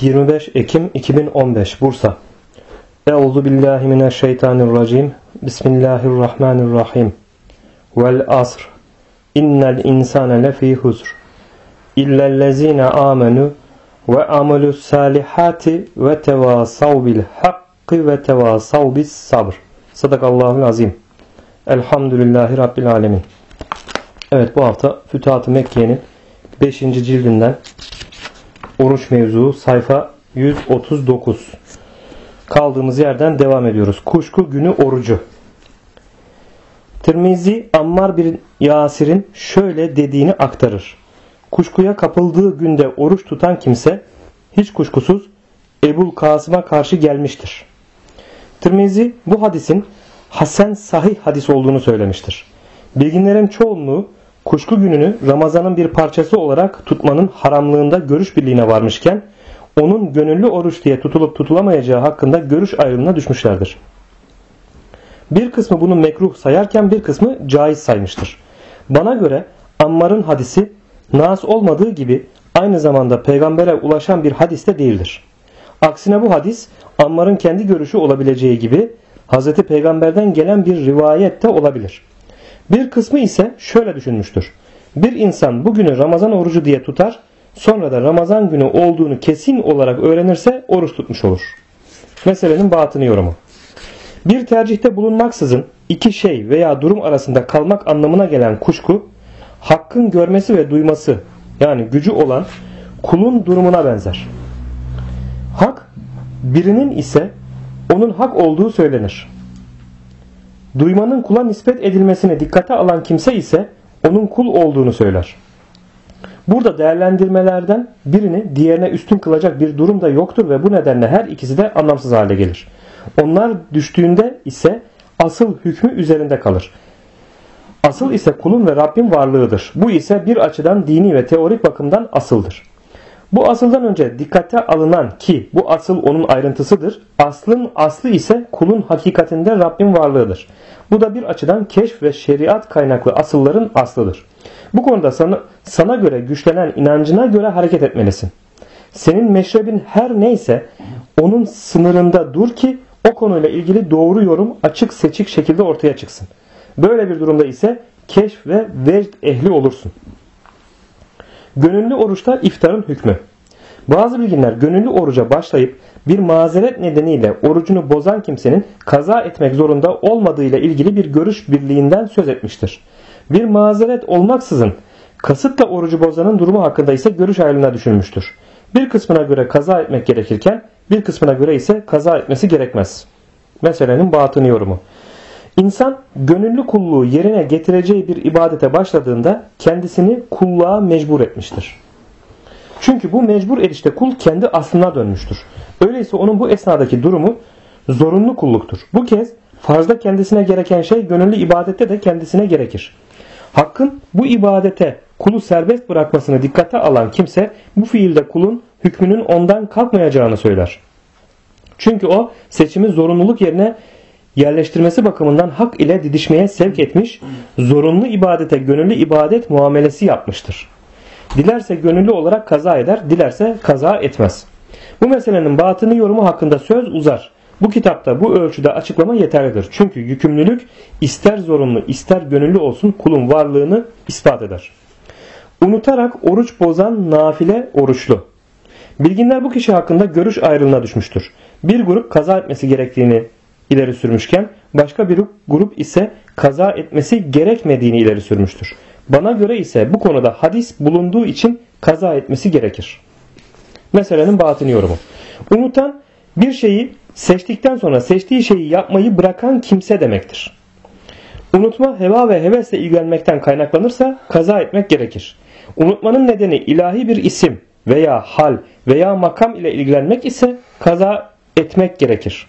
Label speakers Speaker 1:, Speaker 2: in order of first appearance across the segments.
Speaker 1: 25 Ekim 2015 Bursa. Euzu billahi mineşşeytanirracim. Bismillahirrahmanirrahim. Vel asr. İnnel insane lefî husr. İllellezîne âmenû ve amelus salihati ve tevasav bil hakkı ve tevasav bis sabr. Sadakallahul azim. Elhamdülillahi Rabbil alemin. Evet, bu hafta Fütuhat-ı Mekke'nin 5. cildinden oruç mevzuu sayfa 139. Kaldığımız yerden devam ediyoruz. Kuşku günü orucu. Tirmizi Ammar bin Yasir'in şöyle dediğini aktarır. Kuşkuya kapıldığı günde oruç tutan kimse hiç kuşkusuz Ebul Kasım'a karşı gelmiştir. Tirmizi bu hadisin hasen sahih hadis olduğunu söylemiştir. Bilginlerin çoğunluğu kuşku gününü Ramazan'ın bir parçası olarak tutmanın haramlığında görüş birliğine varmışken onun gönüllü oruç diye tutulup tutulamayacağı hakkında görüş ayrılığına düşmüşlerdir. Bir kısmı bunu mekruh sayarken bir kısmı caiz saymıştır. Bana göre Ammar'ın hadisi nas olmadığı gibi aynı zamanda peygambere ulaşan bir hadis de değildir. Aksine bu hadis Ammar'ın kendi görüşü olabileceği gibi Hz. Peygamber'den gelen bir rivayet de olabilir. Bir kısmı ise şöyle düşünmüştür. Bir insan bugünü Ramazan orucu diye tutar, sonra da Ramazan günü olduğunu kesin olarak öğrenirse oruç tutmuş olur. Meselenin batını yorumu. Bir tercihte bulunmaksızın iki şey veya durum arasında kalmak anlamına gelen kuşku, hakkın görmesi ve duyması yani gücü olan kulun durumuna benzer. Hak birinin ise onun hak olduğu söylenir. Duymanın kula nispet edilmesine dikkate alan kimse ise onun kul olduğunu söyler. Burada değerlendirmelerden birini diğerine üstün kılacak bir durum da yoktur ve bu nedenle her ikisi de anlamsız hale gelir. Onlar düştüğünde ise asıl hükmü üzerinde kalır. Asıl ise kulun ve Rabbin varlığıdır. Bu ise bir açıdan dini ve teorik bakımdan asıldır. Bu asıldan önce dikkate alınan ki bu asıl onun ayrıntısıdır. Aslın aslı ise kulun hakikatinde Rabbin varlığıdır. Bu da bir açıdan keşf ve şeriat kaynaklı asılların aslıdır. Bu konuda sana göre güçlenen inancına göre hareket etmelisin. Senin meşrebin her neyse onun sınırında dur ki o konuyla ilgili doğru yorum açık seçik şekilde ortaya çıksın. Böyle bir durumda ise keşf ve vecd ehli olursun. Gönüllü oruçta iftarın hükmü. Bazı bilginler gönüllü oruca başlayıp bir mazeret nedeniyle orucunu bozan kimsenin kaza etmek zorunda olmadığıyla ilgili bir görüş birliğinden söz etmiştir. Bir mazeret olmaksızın kasıtla orucu bozanın durumu hakkında ise görüş ayrılığına düşülmüştür. Bir kısmına göre kaza etmek gerekirken bir kısmına göre ise kaza etmesi gerekmez. Meselenin batını yorumu. İnsan gönüllü kulluğu yerine getireceği bir ibadete başladığında kendisini kulluğa mecbur etmiştir. Çünkü bu mecbur edişte kul kendi aslına dönmüştür. Öyleyse onun bu esnadaki durumu zorunlu kulluktur. Bu kez farzda kendisine gereken şey gönüllü ibadette de kendisine gerekir. Hakkın bu ibadete kulu serbest bırakmasını dikkate alan kimse bu fiilde kulun hükmünün ondan kalkmayacağını söyler. Çünkü o seçimi zorunluluk yerine yerleştirmesi bakımından hak ile didişmeye sevk etmiş, zorunlu ibadete gönüllü ibadet muamelesi yapmıştır. Dilerse gönüllü olarak kaza eder, dilerse kaza etmez. Bu meselenin batını yorumu hakkında söz uzar. Bu kitapta bu ölçüde açıklama yeterlidir. Çünkü yükümlülük ister zorunlu ister gönüllü olsun kulun varlığını ispat eder. Unutarak oruç bozan nafile oruçlu. Bilginler bu kişi hakkında görüş ayrılığına düşmüştür. Bir grup kaza etmesi gerektiğini ileri sürmüşken başka bir grup ise kaza etmesi gerekmediğini ileri sürmüştür. Bana göre ise bu konuda hadis bulunduğu için kaza etmesi gerekir. Meselenin batını yorumu. Unutan bir şeyi seçtikten sonra seçtiği şeyi yapmayı bırakan kimse demektir. Unutma heva ve hevesle ilgilenmekten kaynaklanırsa kaza etmek gerekir. Unutmanın nedeni ilahi bir isim veya hal veya makam ile ilgilenmek ise kaza etmek gerekir.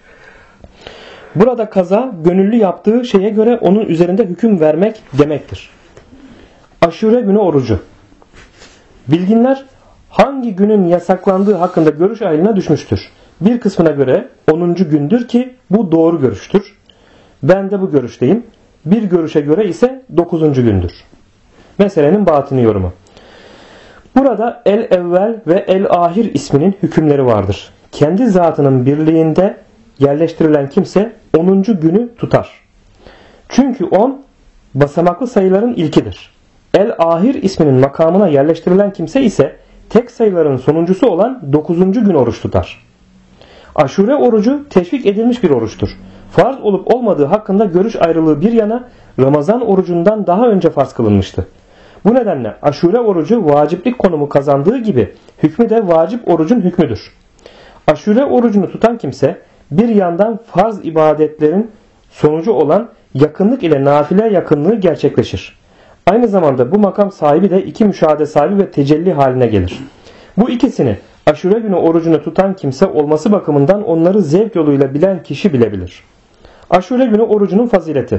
Speaker 1: Burada kaza gönüllü yaptığı şeye göre onun üzerinde hüküm vermek demektir. Aşure günü orucu. Bilginler hangi günün yasaklandığı hakkında görüş ayrılığına düşmüştür. Bir kısmına göre 10. gündür ki bu doğru görüştür. Ben de bu görüşteyim. Bir görüşe göre ise 9. gündür. Meselenin batını yorumu. Burada el-evvel ve el-ahir isminin hükümleri vardır. Kendi zatının birliğinde yerleştirilen kimse 10. günü tutar. Çünkü 10 basamaklı sayıların ilkidir. El-ahir isminin makamına yerleştirilen kimse ise tek sayıların sonuncusu olan 9. gün oruç tutar. Aşure orucu teşvik edilmiş bir oruçtur. Farz olup olmadığı hakkında görüş ayrılığı bir yana Ramazan orucundan daha önce farz kılınmıştı. Bu nedenle aşure orucu vaciplik konumu kazandığı gibi hükmü de vacip orucun hükmüdür. Aşure orucunu tutan kimse bir yandan farz ibadetlerin sonucu olan yakınlık ile nafile yakınlığı gerçekleşir. Aynı zamanda bu makam sahibi de iki müşahede sahibi ve tecelli haline gelir. Bu ikisini aşure günü orucunu tutan kimse olması bakımından onları zevk yoluyla bilen kişi bilebilir. Aşure günü orucunun fazileti.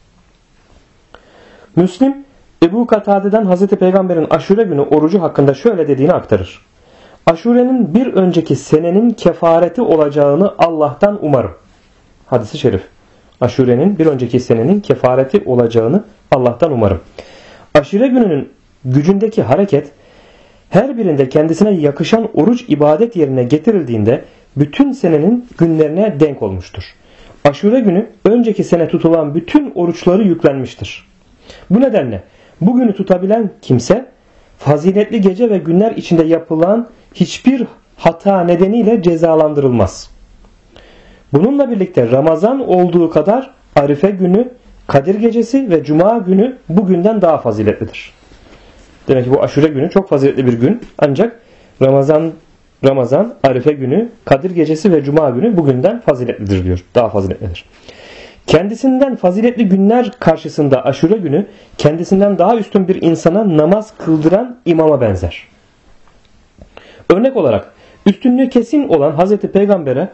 Speaker 1: Müslim, Ebu Katade'den Hazreti Peygamber'in aşure günü orucu hakkında şöyle dediğini aktarır. Aşurenin bir önceki senenin kefareti olacağını Allah'tan umarım. Hadis-i şerif. Aşurenin bir önceki senenin kefareti olacağını Allah'tan umarım. Aşure gününün gücündeki hareket her birinde kendisine yakışan oruç ibadet yerine getirildiğinde bütün senenin günlerine denk olmuştur. Aşure günü önceki sene tutulan bütün oruçları yüklenmiştir. Bu nedenle bugünü tutabilen kimse faziletli gece ve günler içinde yapılan hiçbir hata nedeniyle cezalandırılmaz. Bununla birlikte Ramazan olduğu kadar Arife günü, Kadir gecesi ve Cuma günü bugünden daha faziletlidir. Demek ki bu aşure günü çok faziletli bir gün. Ancak Ramazan, Arife günü, Kadir gecesi ve Cuma günü bugünden faziletlidir diyor. Daha faziletlidir. Kendisinden faziletli günler karşısında aşure günü kendisinden daha üstün bir insana namaz kıldıran imama benzer. Örnek olarak üstünlüğü kesin olan Hazreti Peygamber'e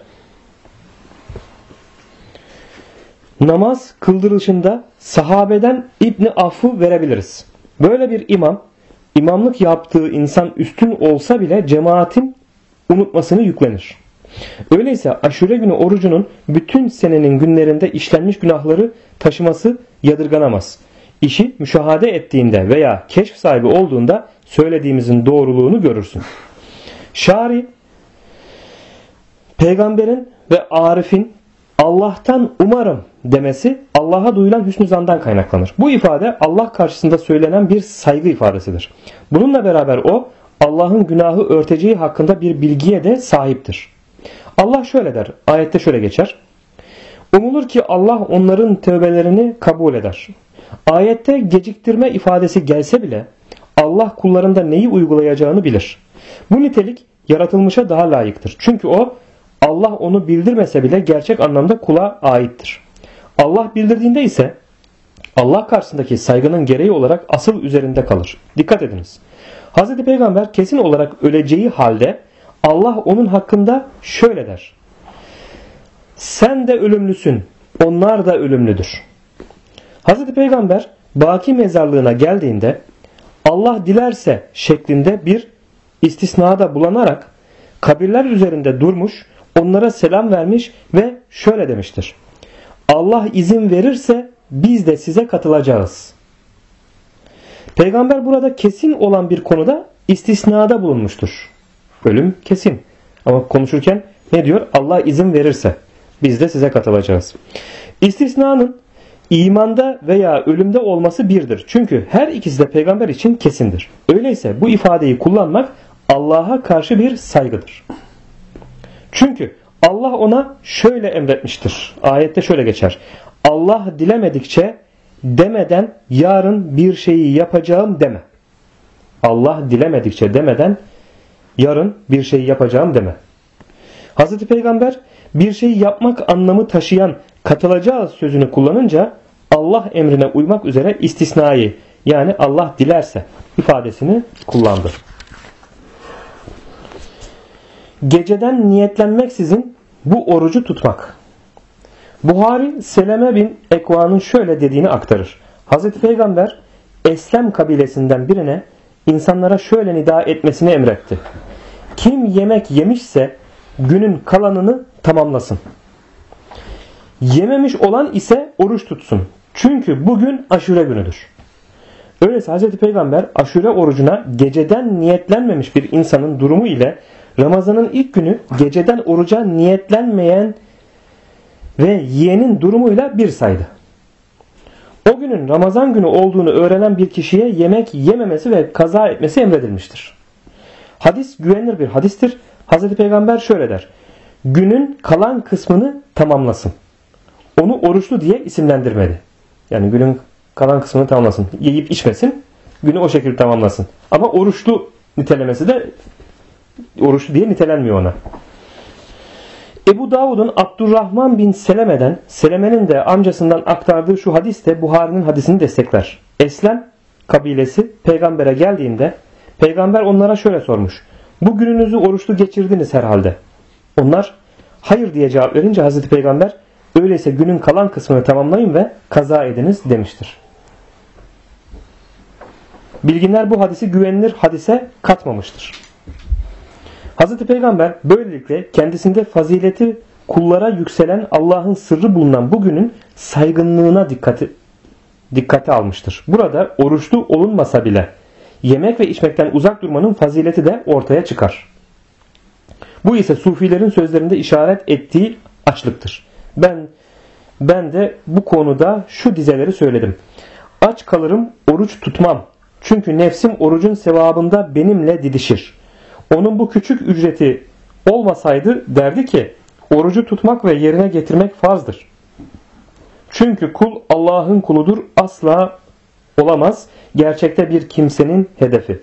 Speaker 1: namaz kıldırılışında sahabeden İbni Aff'ı verebiliriz. Böyle bir imam, imamlık yaptığı insan üstün olsa bile cemaatin unutmasını yüklenir. Öyleyse aşure günü orucunun bütün senenin günlerinde işlenmiş günahları taşıması yadırganamaz. İşi müşahede ettiğinde veya keşf sahibi olduğunda söylediğimizin doğruluğunu görürsün. Şari, Peygamberin ve Arif'in Allah'tan umarım demesi Allah'a duyulan hüsnü zandan kaynaklanır. Bu ifade Allah karşısında söylenen bir saygı ifadesidir. Bununla beraber o Allah'ın günahı örteceği hakkında bir bilgiye de sahiptir. Allah şöyle der, ayette şöyle geçer. Umulur ki Allah onların tövbelerini kabul eder. Ayette geciktirme ifadesi gelse bile Allah kullarında neyi uygulayacağını bilir. Bu nitelik yaratılmışa daha layıktır. Çünkü o Allah onu bildirmese bile gerçek anlamda kula aittir. Allah bildirdiğinde ise Allah karşısındaki saygının gereği olarak asıl üzerinde kalır. Dikkat ediniz. Hz. Peygamber kesin olarak öleceği halde Allah onun hakkında şöyle der. Sen de ölümlüsün, onlar da ölümlüdür. Hz. Peygamber Baki mezarlığına geldiğinde Allah dilerse şeklinde bir istisnada bulanarak kabirler üzerinde durmuş, onlara selam vermiş ve şöyle demiştir. Allah izin verirse biz de size katılacağız. Peygamber burada kesin olan bir konuda istisnada bulunmuştur. Ölüm kesin. Ama konuşurken ne diyor? Allah izin verirse biz de size katılacağız. İstisnanın imanda veya ölümde olması birdir. Çünkü her ikisi de peygamber için kesindir. Öyleyse bu ifadeyi kullanmak Allah'a karşı bir saygıdır. Çünkü Allah ona şöyle emretmiştir. Ayette şöyle geçer. Allah dilemedikçe demeden yarın bir şeyi yapacağım deme. Allah dilemedikçe demeden yarın bir şeyi yapacağım deme. Hazreti Peygamber bir şeyi yapmak anlamı taşıyan katılacağız sözünü kullanınca Allah emrine uymak üzere istisnayı yani Allah dilerse ifadesini kullandı. Geceden niyetlenmeksizin bu orucu tutmak. Buhari Seleme bin Ekva'nın şöyle dediğini aktarır. Hazreti Peygamber Eslem kabilesinden birine insanlara şöyle nida etmesini emretti. Kim yemek yemişse günün kalanını tamamlasın. Yememiş olan ise oruç tutsun. Çünkü bugün aşure günüdür. Öyleyse Hz. Peygamber aşure orucuna geceden niyetlenmemiş bir insanın durumu ile Ramazan'ın ilk günü geceden oruca niyetlenmeyen ve yiyenin durumuyla bir saydı. O günün Ramazan günü olduğunu öğrenen bir kişiye yemek yememesi ve kaza etmesi emredilmiştir. Hadis güvenilir bir hadistir. Hz. Peygamber şöyle der: günün kalan kısmını tamamlasın. Onu oruçlu diye isimlendirmedi. Yani günün kalan kısmını tamamlasın. Yiyip içmesin. Günü o şekilde tamamlasın. Ama oruçlu nitelemesi de oruçlu diye nitelenmiyor ona. Ebu Davud'un Abdurrahman bin Seleme'den, Seleme'nin de amcasından aktardığı şu hadis de Buhari'nin hadisini destekler. Eslem kabilesi peygambere geldiğinde peygamber onlara şöyle sormuş: bu gününüzü oruçlu geçirdiniz herhalde. Onlar hayır diye cevap verince Hazreti Peygamber öyleyse günün kalan kısmını tamamlayın ve kaza ediniz demiştir. Bilginler bu hadisi güvenilir hadise katmamıştır. Hazreti Peygamber böylelikle kendisinde fazileti kullara yükselen Allah'ın sırrı bulunan bugünün saygınlığına dikkate almıştır. Burada oruçlu olunmasa bile yemek ve içmekten uzak durmanın fazileti de ortaya çıkar. Bu ise sufilerin sözlerinde işaret ettiği açlıktır. Ben de bu konuda şu dizeleri söyledim. Aç kalırım, oruç tutmam. Çünkü nefsim orucun sevabında benimle didişir. Onun bu küçük ücreti olmasaydı derdi ki orucu tutmak ve yerine getirmek farzdır. Çünkü kul Allah'ın kuludur, asla olamaz. Gerçekte bir kimsenin hedefi.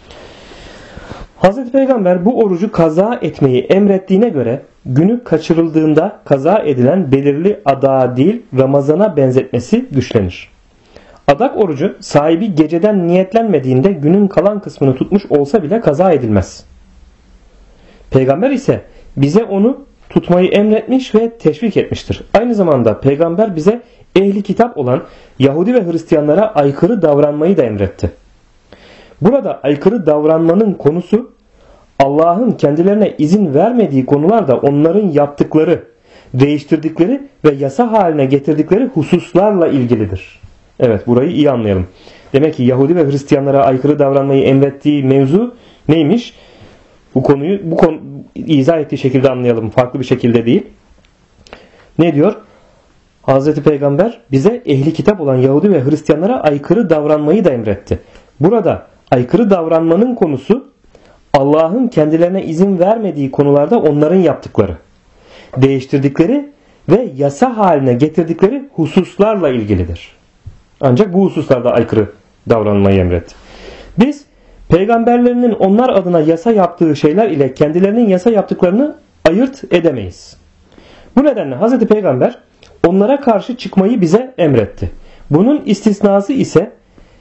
Speaker 1: Hazreti Peygamber bu orucu kaza etmeyi emrettiğine göre günü kaçırıldığında kaza edilen belirli adağa değil Ramazan'a benzetmesi güçlenir. Adak orucu sahibi geceden niyetlenmediğinde günün kalan kısmını tutmuş olsa bile kaza edilmez. Peygamber ise bize onu tutmayı emretmiş ve teşvik etmiştir. Aynı zamanda peygamber bize ehli kitap olan Yahudi ve Hristiyanlara aykırı davranmayı da emretti. Burada aykırı davranmanın konusu Allah'ın kendilerine izin vermediği konularda onların yaptıkları, değiştirdikleri ve yasa haline getirdikleri hususlarla ilgilidir. Evet, burayı iyi anlayalım. Demek ki Yahudi ve Hristiyanlara aykırı davranmayı emrettiği mevzu neymiş? Bu konuyu izah ettiği şekilde anlayalım. Farklı bir şekilde değil. Ne diyor? Hazreti Peygamber bize ehli kitap olan Yahudi ve Hristiyanlara aykırı davranmayı da emretti. Burada aykırı davranmanın konusu Allah'ın kendilerine izin vermediği konularda onların yaptıkları, değiştirdikleri ve yasa haline getirdikleri hususlarla ilgilidir. Ancak bu hususlarda aykırı davranmayı emretti. Biz peygamberlerinin onlar adına yasa yaptığı şeyler ile kendilerinin yasa yaptıklarını ayırt edemeyiz. Bu nedenle Hazreti Peygamber onlara karşı çıkmayı bize emretti. Bunun istisnası ise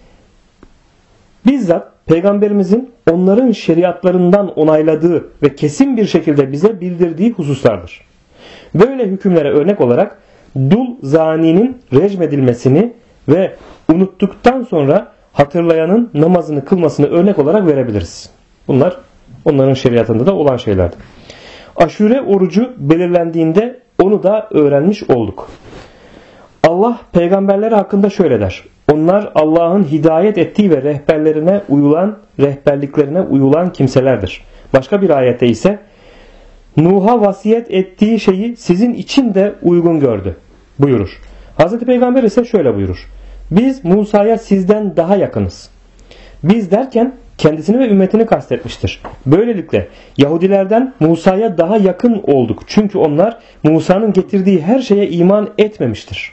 Speaker 1: bizzat Peygamberimizin onların şeriatlarından onayladığı ve kesin bir şekilde bize bildirdiği hususlardır. Böyle hükümlere örnek olarak dul zaninin rejmedilmesini ve unuttuktan sonra hatırlayanın namazını kılmasını örnek olarak verebiliriz. Bunlar onların şeriatında da olan şeylerdi. Aşure orucu belirlendiğinde onu da öğrenmiş olduk. Allah peygamberleri hakkında şöyle der: onlar Allah'ın hidayet ettiği ve rehberliklerine uyulan kimselerdir. Başka bir ayette ise Nuh'a vasiyet ettiği şeyi sizin için de uygun gördü buyurur. Hazreti Peygamber ise şöyle buyurur: biz Musa'ya sizden daha yakınız. Biz derken kendisini ve ümmetini kastetmiştir. Böylelikle Yahudilerden Musa'ya daha yakın olduk. Çünkü onlar Musa'nın getirdiği her şeye iman etmemiştir.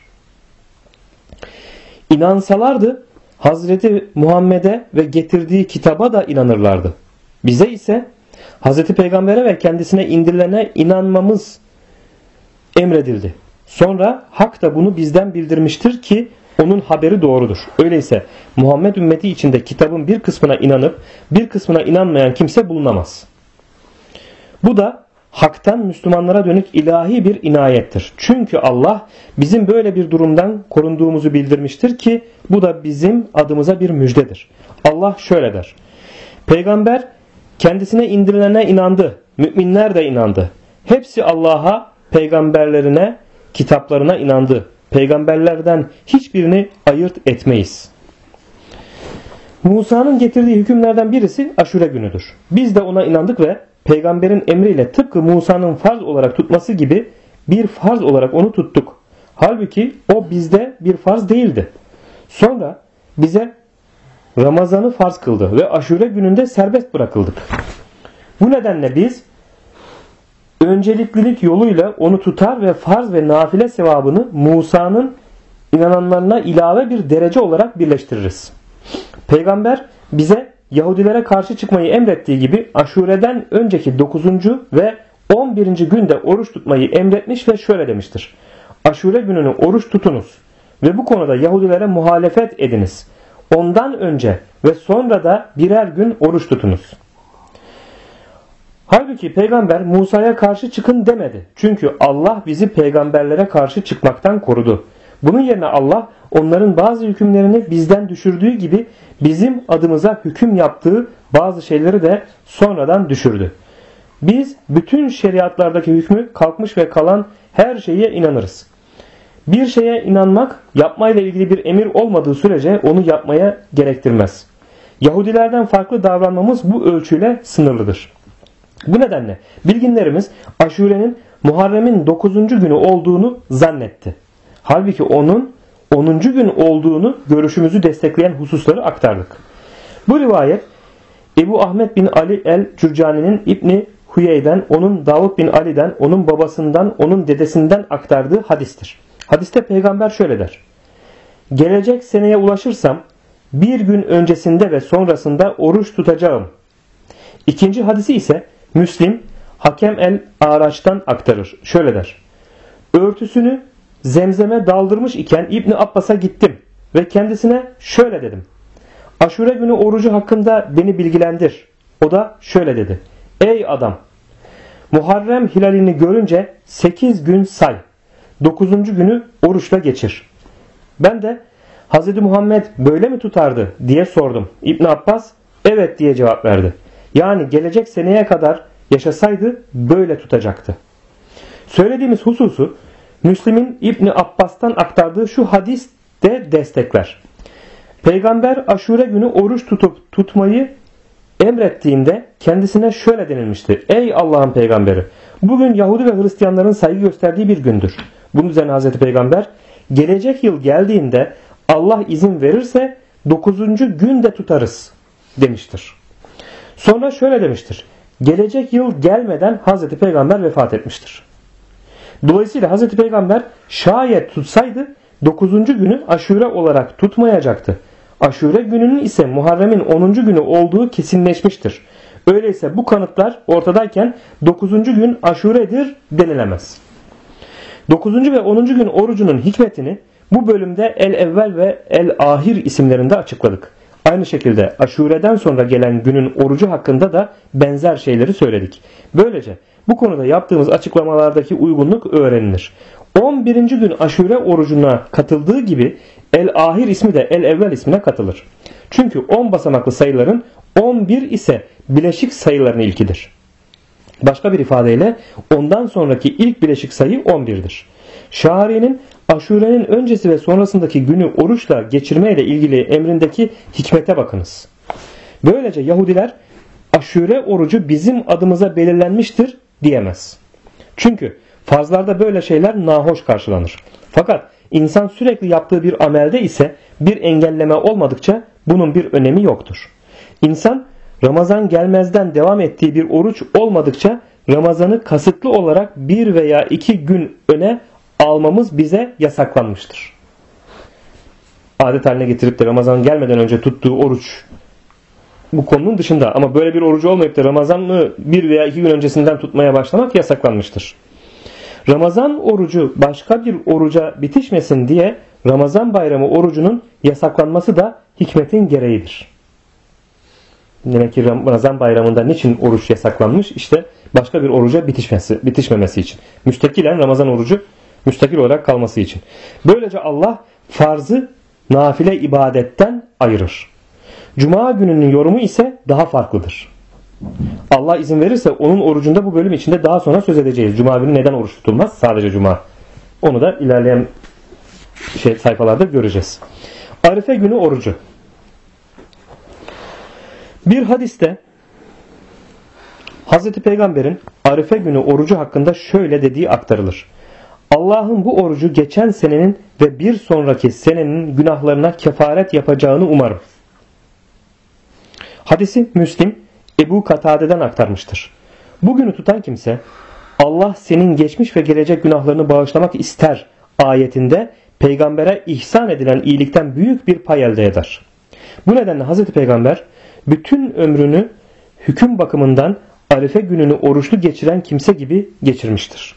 Speaker 1: İnansalardı Hazreti Muhammed'e ve getirdiği kitaba da inanırlardı. Bize ise Hazreti Peygamber'e ve kendisine indirilene inanmamız emredildi. Sonra Hak da bunu bizden bildirmiştir ki onun haberi doğrudur. Öyleyse Muhammed ümmeti içinde kitabın bir kısmına inanıp bir kısmına inanmayan kimse bulunamaz. Bu da Hak'tan Müslümanlara dönük ilahi bir inayettir. Çünkü Allah bizim böyle bir durumdan korunduğumuzu bildirmiştir ki bu da bizim adımıza bir müjdedir. Allah şöyle der: Peygamber kendisine indirilene inandı. Müminler de inandı. Hepsi Allah'a, peygamberlerine, kitaplarına inandı. Peygamberlerden hiçbirini ayırt etmeyiz. Musa'nın getirdiği hükümlerden birisi Aşure günüdür. Biz de ona inandık ve peygamberin emriyle tıpkı Musa'nın farz olarak tutması gibi bir farz olarak onu tuttuk. Halbuki o bizde bir farz değildi. Sonra bize Ramazan'ı farz kıldı ve Aşure gününde serbest bırakıldık. Bu nedenle biz önceliklilik yoluyla onu tutar ve farz ve nafile sevabını Musa'nın inananlarına ilave bir derece olarak birleştiririz. Peygamber bize Yahudilere karşı çıkmayı emrettiği gibi Aşure'den önceki 9. ve 11. günde oruç tutmayı emretmiş ve şöyle demiştir. Aşure gününü oruç tutunuz ve bu konuda Yahudilere muhalefet ediniz. Ondan önce ve sonra da birer gün oruç tutunuz. Halbuki peygamber Musa'ya karşı çıkın demedi. Çünkü Allah bizi peygamberlere karşı çıkmaktan korudu. Bunun yerine Allah onların bazı hükümlerini bizden düşürdüğü gibi bizim adımıza hüküm yaptığı bazı şeyleri de sonradan düşürdü. Biz bütün şeriatlardaki hükmü kalkmış ve kalan her şeye inanırız. Bir şeye inanmak yapmayla ilgili bir emir olmadığı sürece onu yapmaya gerektirmez. Yahudilerden farklı davranmamız bu ölçüyle sınırlıdır. Bu nedenle bilginlerimiz Aşure'nin Muharrem'in 9. günü olduğunu zannetti. Halbuki onun 10. gün olduğunu görüşümüzü destekleyen hususları aktardık. Bu rivayet Ebu Ahmet bin Ali el-Cürcani'nin İbni Hüyey'den, onun Davud bin Ali'den, onun babasından, onun dedesinden aktardığı hadistir. Hadiste peygamber şöyle der. Gelecek seneye ulaşırsam bir gün öncesinde ve sonrasında oruç tutacağım. İkinci hadisi ise Müslim Hakem el-Araç'tan aktarır. Şöyle der. Örtüsünü zemzeme daldırmış iken İbni Abbas'a gittim ve kendisine şöyle dedim. Aşure günü orucu hakkında beni bilgilendir. O da şöyle dedi. Ey adam! Muharrem hilalini görünce 8 gün say. 9. günü oruçla geçir. Ben de Hz. Muhammed böyle mi tutardı diye sordum. İbn Abbas evet diye cevap verdi. Yani gelecek seneye kadar yaşasaydı böyle tutacaktı. Söylediğimiz hususu Müslim'in İbni Abbas'tan aktardığı şu hadis de destekler. Peygamber Aşure günü oruç tutmayı emrettiğinde kendisine şöyle denilmişti. Ey Allah'ın peygamberi! Bugün Yahudi ve Hristiyanların saygı gösterdiği bir gündür. Bunun üzerine Hazreti Peygamber gelecek yıl geldiğinde Allah izin verirse 9. günde tutarız demiştir. Sonra şöyle demiştir. Gelecek yıl gelmeden Hazreti Peygamber vefat etmiştir. Dolayısıyla Hazreti Peygamber şayet tutsaydı 9. günü Aşure olarak tutmayacaktı. Aşure gününün ise Muharrem'in 10. günü olduğu kesinleşmiştir. Öyleyse bu kanıtlar ortadayken 9. gün Aşure'dir denilemez. 9. ve 10. gün orucunun hikmetini bu bölümde El-Evvel ve El-Ahir isimlerinde açıkladık. Aynı şekilde Aşure'den sonra gelen günün orucu hakkında da benzer şeyleri söyledik. Böylece bu konuda yaptığımız açıklamalardaki uygunluk öğrenilir. 11. gün Aşure orucuna katıldığı gibi El-Ahir ismi de El-Evvel ismine katılır. Çünkü 10 basamaklı sayıların 11 ise bileşik sayıların ilkidir. Başka bir ifadeyle ondan sonraki ilk bileşik sayı 11'dir. Şari'nin Aşure'nin öncesi ve sonrasındaki günü oruçla geçirmeyle ilgili emrindeki hikmete bakınız. Böylece Yahudiler Aşure orucu bizim adımıza belirlenmiştir diyemez. Çünkü farzlarda böyle şeyler nahoş karşılanır. Fakat insan sürekli yaptığı bir amelde ise bir engelleme olmadıkça bunun bir önemi yoktur. İnsan Ramazan gelmezden devam ettiği bir oruç olmadıkça Ramazan'ı kasıtlı olarak 1 veya 2 gün öne almamız bize yasaklanmıştır. Adet haline getirip de Ramazan gelmeden önce tuttuğu oruç bu konunun dışında, ama böyle bir orucu olmayıp da Ramazan'ı 1 veya 2 gün öncesinden tutmaya başlamak yasaklanmıştır. Ramazan orucu başka bir oruca bitişmesin diye Ramazan bayramı orucunun yasaklanması da hikmetin gereğidir. Demek ki Ramazan bayramında niçin oruç yasaklanmış? İşte başka bir oruca bitişmemesi için. Müstakilen Ramazan orucu müstakil olarak kalması için. Böylece Allah farzı nafile ibadetten ayırır. Cuma gününün yorumu ise daha farklıdır. Allah izin verirse onun orucunda bu bölüm içinde daha sonra söz edeceğiz. Cuma günü neden oruç tutulmaz? Sadece Cuma. Onu da ilerleyen sayfalarda göreceğiz. Arife günü orucu. Bir hadiste Hz. Peygamber'in Arife günü orucu hakkında şöyle dediği aktarılır. Allah'ın bu orucu geçen senenin ve bir sonraki senenin günahlarına kefaret yapacağını umarım. Hadisi Müslim Ebu Katade'den aktarmıştır. Bugünü tutan kimse Allah senin geçmiş ve gelecek günahlarını bağışlamak ister ayetinde peygambere ihsan edilen iyilikten büyük bir pay elde eder. Bu nedenle Hz. Peygamber bütün ömrünü hüküm bakımından Arife gününü oruçlu geçiren kimse gibi geçirmiştir.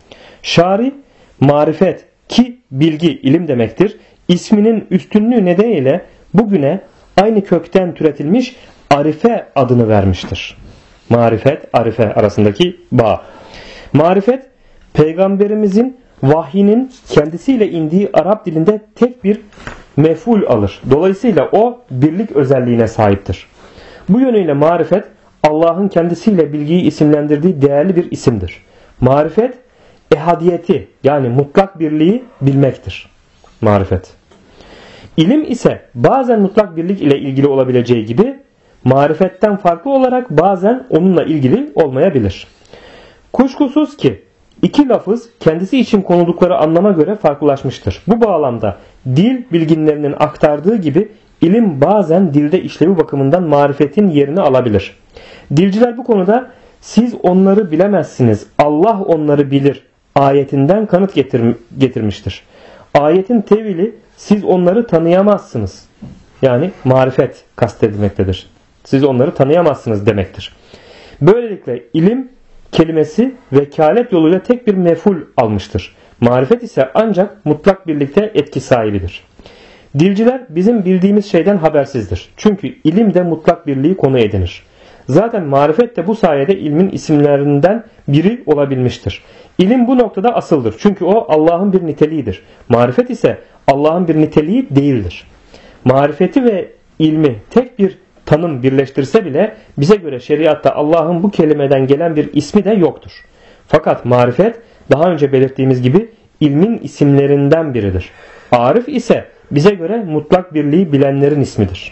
Speaker 1: Şari marifet ki bilgi, ilim demektir. İsminin üstünlüğü nedeniyle bugüne aynı kökten türetilmiş Arife adını vermiştir. Marifet, Arife arasındaki bağ. Marifet, Peygamberimizin vahyinin kendisiyle indiği Arap dilinde tek bir mef'ul alır. Dolayısıyla o birlik özelliğine sahiptir. Bu yönüyle marifet, Allah'ın kendisiyle bilgiyi isimlendirdiği değerli bir isimdir. Marifet, ehadiyeti yani mutlak birliği bilmektir. Marifet. İlim ise bazen mutlak birlik ile ilgili olabileceği gibi marifetten farklı olarak bazen onunla ilgili olmayabilir. Kuşkusuz ki iki lafız kendisi için konuldukları anlama göre farklılaşmıştır. Bu bağlamda dil bilginlerinin aktardığı gibi ilim bazen dilde işlevi bakımından marifetin yerini alabilir. Dilciler bu konuda siz onları bilemezsiniz, Allah onları bilir ayetinden kanıt getirmiştir. Ayetin tevili siz onları tanıyamazsınız. Yani marifet kastedilmektedir. Siz onları tanıyamazsınız demektir. Böylelikle ilim kelimesi vekalet yoluyla tek bir mef'ul almıştır. Marifet ise ancak mutlak birlikte etki sahibidir. Dilciler bizim bildiğimiz şeyden habersizdir. Çünkü ilim de mutlak birliği konu edinir. Zaten marifet de bu sayede ilmin isimlerinden biri olabilmiştir. İlim bu noktada asıldır. Çünkü o Allah'ın bir niteliğidir. Marifet ise Allah'ın bir niteliği değildir. Marifeti ve ilmi tek bir tanım birleştirse bile bize göre şeriatta Allah'ın bu kelimeden gelen bir ismi de yoktur. Fakat marifet daha önce belirttiğimiz gibi ilmin isimlerinden biridir. Arif ise bize göre mutlak birliği bilenlerin ismidir.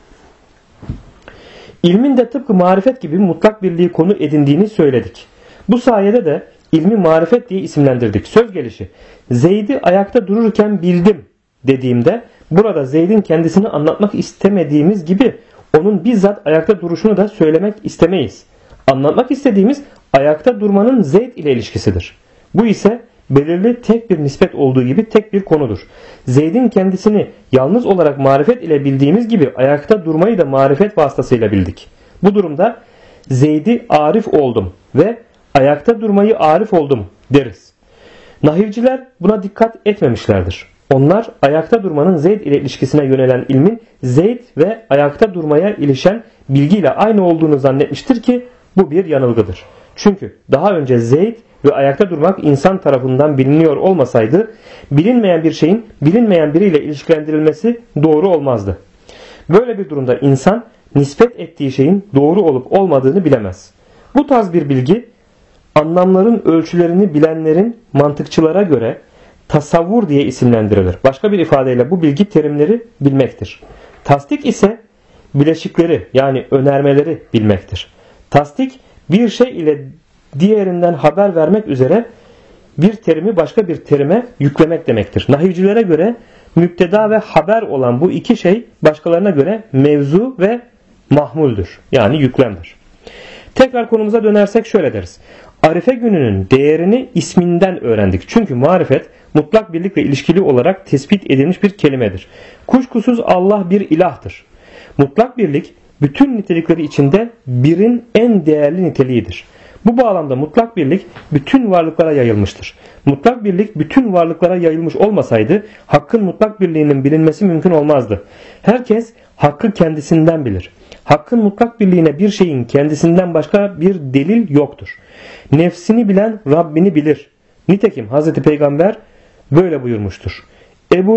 Speaker 1: İlmin de tıpkı marifet gibi mutlak birliği konu edindiğini söyledik. Bu sayede de ilmi marifet diye isimlendirdik. Söz gelişi Zeyd'i ayakta dururken bildim dediğimde burada Zeyd'in kendisini anlatmak istemediğimiz gibi onun bizzat ayakta duruşunu da söylemek istemeyiz. Anlatmak istediğimiz ayakta durmanın Zeyd ile ilişkisidir. Bu ise belirli tek bir nispet olduğu gibi tek bir konudur. Zeyd'in kendisini yalnız olarak marifet ile bildiğimiz gibi ayakta durmayı da marifet vasıtasıyla bildik. Bu durumda Zeyd'i arif oldum ve ayakta durmayı arif oldum deriz. Nahivciler buna dikkat etmemişlerdir. Onlar ayakta durmanın Zeyd ile ilişkisine yönelen ilmin Zeyd ve ayakta durmaya ilişen bilgiyle aynı olduğunu zannetmiştir ki bu bir yanılgıdır. Çünkü daha önce Zeyd ve ayakta durmak insan tarafından biliniyor olmasaydı bilinmeyen bir şeyin bilinmeyen biriyle ilişkilendirilmesi doğru olmazdı. Böyle bir durumda insan nispet ettiği şeyin doğru olup olmadığını bilemez. Bu tarz bir bilgi anlamların ölçülerini bilenlerin mantıkçılara göre tasavvur diye isimlendirilir. Başka bir ifadeyle bu bilgi terimleri bilmektir. Tasdik ise bileşikleri yani önermeleri bilmektir. Tasdik bir şey ile diğerinden haber vermek üzere bir terimi başka bir terime yüklemek demektir. Nahivcilere göre müpteda ve haber olan bu iki şey başkalarına göre mevzu ve mahmuldür. Yani yüklemdir. Tekrar konumuza dönersek şöyle deriz. Arife gününün değerini isminden öğrendik. Çünkü marifet mutlak birlikle ilişkili olarak tespit edilmiş bir kelimedir. Kuşkusuz Allah bir ilahtır. Mutlak birlik bütün nitelikleri içinde birin en değerli niteliğidir. Bu bağlamda mutlak birlik bütün varlıklara yayılmıştır. Mutlak birlik bütün varlıklara yayılmış olmasaydı Hakk'ın mutlak birliğinin bilinmesi mümkün olmazdı. Herkes Hakk'ı kendisinden bilir. Hakk'ın mutlak birliğine bir şeyin kendisinden başka bir delil yoktur. Nefsini bilen Rabbini bilir. Nitekim Hz. Peygamber böyle buyurmuştur. Ebul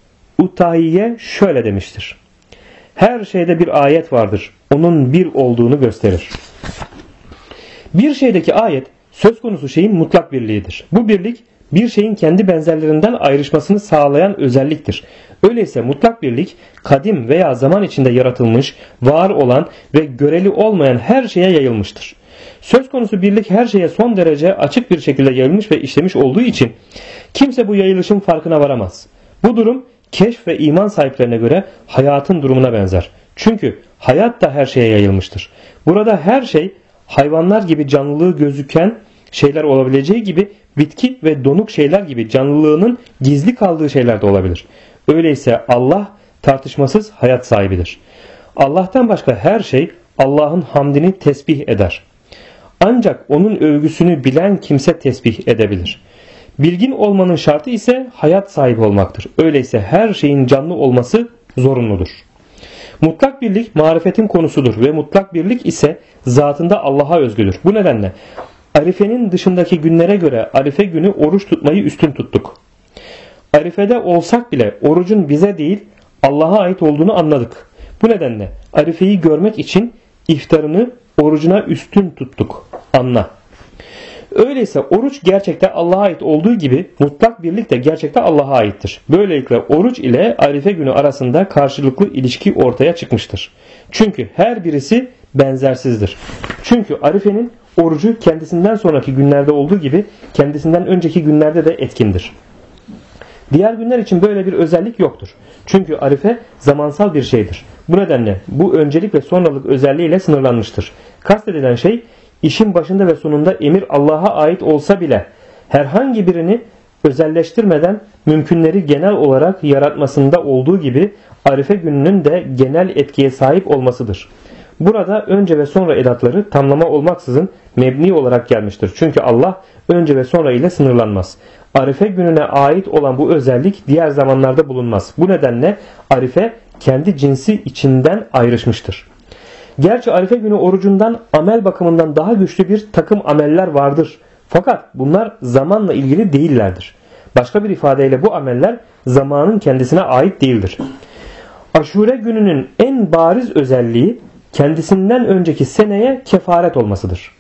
Speaker 1: Utayye şöyle demiştir. Her şeyde bir ayet vardır. Onun bir olduğunu gösterir. Bir şeydeki ayet söz konusu şeyin mutlak birliğidir. Bu birlik bir şeyin kendi benzerlerinden ayrışmasını sağlayan özelliktir. Öyleyse mutlak birlik, kadim veya zaman içinde yaratılmış, var olan ve göreli olmayan her şeye yayılmıştır. Söz konusu birlik her şeye son derece açık bir şekilde yayılmış ve işlemiş olduğu için kimse bu yayılışın farkına varamaz. Bu durum keşf ve iman sahiplerine göre hayatın durumuna benzer. Çünkü hayat da her şeye yayılmıştır. Burada her şey hayvanlar gibi canlılığı gözüken şeyler olabileceği gibi bitki ve donuk şeyler gibi canlılığının gizli kaldığı şeyler de olabilir. Öyleyse Allah tartışmasız hayat sahibidir. Allah'tan başka her şey Allah'ın hamdini tesbih eder. Ancak onun övgüsünü bilen kimse tesbih edebilir. Bilgin olmanın şartı ise hayat sahibi olmaktır. Öyleyse her şeyin canlı olması zorunludur. Mutlak birlik marifetin konusudur ve mutlak birlik ise zatında Allah'a özgüdür. Bu nedenle Arife'nin dışındaki günlere göre Arife günü oruç tutmayı üstün tuttuk. Arife'de olsak bile orucun bize değil Allah'a ait olduğunu anladık. Bu nedenle Arife'yi görmek için iftarını orucuna üstün tuttuk. Anla. Öyleyse oruç gerçekte Allah'a ait olduğu gibi mutlak birlik de gerçekte Allah'a aittir. Böylelikle oruç ile Arife günü arasında karşılıklı ilişki ortaya çıkmıştır. Çünkü her birisi benzersizdir. Çünkü Arife'nin orucu kendisinden sonraki günlerde olduğu gibi kendisinden önceki günlerde de etkindir. Diğer günler için böyle bir özellik yoktur. Çünkü Arife zamansal bir şeydir. Bu nedenle bu öncelik ve sonralık özelliğiyle sınırlanmıştır. Kastedilen şey işin başında ve sonunda emir Allah'a ait olsa bile herhangi birini özelleştirmeden mümkünleri genel olarak yaratmasında olduğu gibi Arife gününün de genel etkiye sahip olmasıdır. Burada önce ve sonra edatları tamlama olmaksızın mebni olarak gelmiştir. Çünkü Allah önce ve sonra ile sınırlanmaz. Arife gününe ait olan bu özellik diğer zamanlarda bulunmaz. Bu nedenle Arife kendi cinsi içinden ayrışmıştır. Gerçi Arife günü orucundan amel bakımından daha güçlü bir takım ameller vardır. Fakat bunlar zamanla ilgili değillerdir. Başka bir ifadeyle bu ameller zamanın kendisine ait değildir. Aşure gününün en bariz özelliği kendisinden önceki seneye kefaret olmasıdır.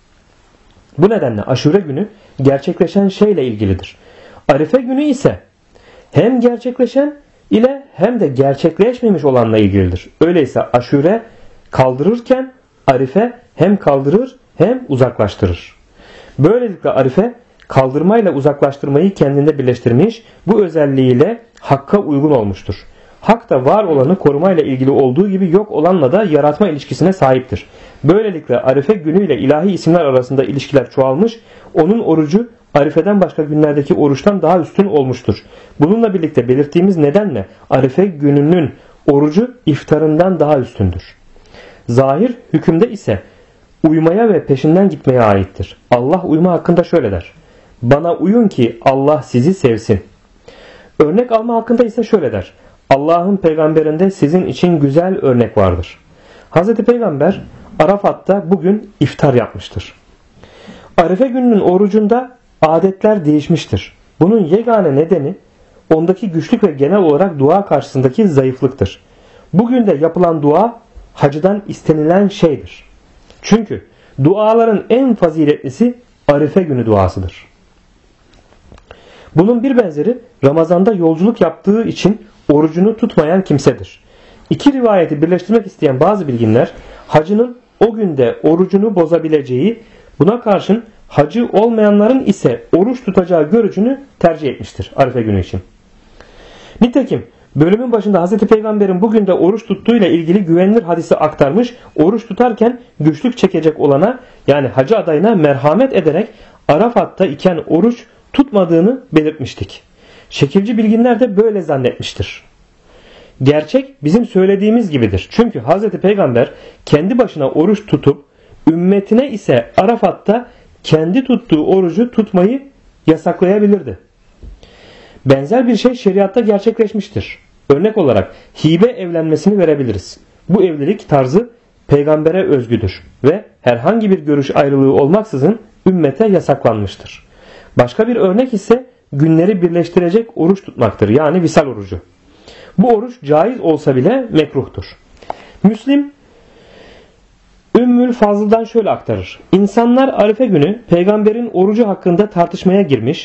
Speaker 1: Bu nedenle Aşure günü gerçekleşen şeyle ilgilidir. Arife günü ise hem gerçekleşen ile hem de gerçekleşmemiş olanla ilgilidir. Öyleyse Aşure kaldırırken Arife hem kaldırır hem uzaklaştırır. Böylelikle Arife kaldırmayla uzaklaştırmayı kendinde birleştirmiş, bu özelliğiyle Hakk'a uygun olmuştur. Hak da var olanı korumayla ilgili olduğu gibi yok olanla da yaratma ilişkisine sahiptir. Böylelikle Arife günüyle ilahi isimler arasında ilişkiler çoğalmış, onun orucu Arife'den başka günlerdeki oruçtan daha üstün olmuştur. Bununla birlikte belirttiğimiz nedenle Arife gününün orucu iftarından daha üstündür. Zahir hükümde ise uymaya ve peşinden gitmeye aittir. Allah uyma hakkında şöyle der: bana uyun ki Allah sizi sevsin. Örnek alma hakkında ise şöyle der: Allah'ın peygamberinde sizin için güzel örnek vardır. Hz. Peygamber Arafat'ta bugün iftar yapmıştır. Arife gününün orucunda adetler değişmiştir. Bunun yegane nedeni ondaki güçlük ve genel olarak dua karşısındaki zayıflıktır. Bugün de yapılan dua hacıdan istenilen şeydir. Çünkü duaların en faziletlisi Arife günü duasıdır. Bunun bir benzeri Ramazan'da yolculuk yaptığı için orucunu tutmayan kimsedir. İki rivayeti birleştirmek isteyen bazı bilginler hacının o günde orucunu bozabileceği, buna karşın hacı olmayanların ise oruç tutacağı görüşünü tercih etmiştir Arife günü için. Nitekim bölümün başında Hz. Peygamber'in bugün de oruç tuttuğuyla ilgili güvenilir hadisi aktarmış, oruç tutarken güçlük çekecek olana yani hacı adayına merhamet ederek Arafat'ta iken oruç tutmadığını belirtmiştik. Şekilci bilginler de böyle zannetmiştir. Gerçek bizim söylediğimiz gibidir. Çünkü Hz. Peygamber kendi başına oruç tutup ümmetine ise Arafat'ta kendi tuttuğu orucu tutmayı yasaklayabilirdi. Benzer bir şey şeriatta gerçekleşmiştir. Örnek olarak hibe evlenmesini verebiliriz. Bu evlilik tarzı peygambere özgüdür ve herhangi bir görüş ayrılığı olmaksızın ümmete yasaklanmıştır. Başka bir örnek ise günleri birleştirecek oruç tutmaktır. Yani visal orucu. Bu oruç caiz olsa bile mekruhtur. Müslim Ümmül Fazıl'dan şöyle aktarır: İnsanlar Arife günü peygamberin orucu hakkında tartışmaya girmiş,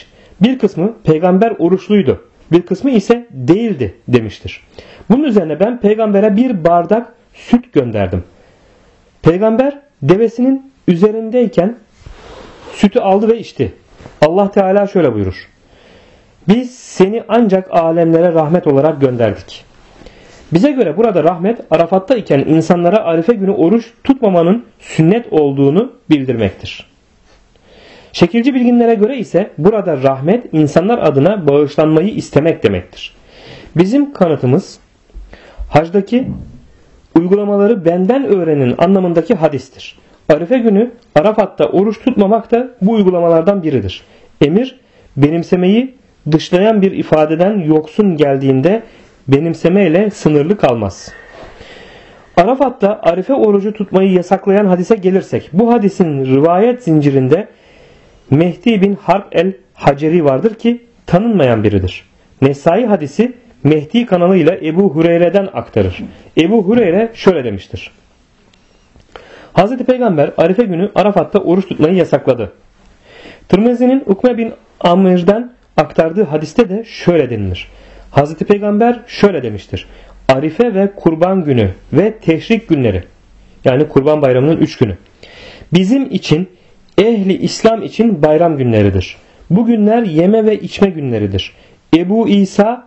Speaker 1: Bir kısmı peygamber oruçluydu, bir kısmı ise değildi demiştir. Bunun üzerine ben peygambere bir bardak süt gönderdim. Peygamber devesinin üzerindeyken sütü aldı ve içti. Allah Teala şöyle buyurur: biz seni ancak alemlere rahmet olarak gönderdik. Bize göre burada rahmet, Arafat'ta iken insanlara Arife günü oruç tutmamanın sünnet olduğunu bildirmektir. Şekilci bilginlere göre ise burada rahmet, insanlar adına bağışlanmayı istemek demektir. Bizim kanıtımız hacdaki uygulamaları benden öğrenin anlamındaki hadistir. Arife günü Arafat'ta oruç tutmamak da bu uygulamalardan biridir. Emir, benimsemeyi dışlayan bir ifadeden yoksun geldiğinde benimsemeyle sınırlı kalmaz. Arafat'ta Arife orucu tutmayı yasaklayan hadise gelirsek, bu hadisin rivayet zincirinde Mehdi bin Harb el-Haceri vardır ki tanınmayan biridir. Nesai hadisi Mehdi kanalıyla Ebu Hureyre'den aktarır. Ebu Hureyre şöyle demiştir: Hz. Peygamber Arife günü Arafat'ta oruç tutmayı yasakladı. Tirmizi'nin Ukme bin Amir'den aktardığı hadiste de şöyle denilir: Hz. Peygamber şöyle demiştir: Arife ve Kurban günü ve Teşrik günleri, yani Kurban Bayramı'nın 3 günü, bizim için, ehli İslam için bayram günleridir. Bu günler yeme ve içme günleridir. Ebu İsa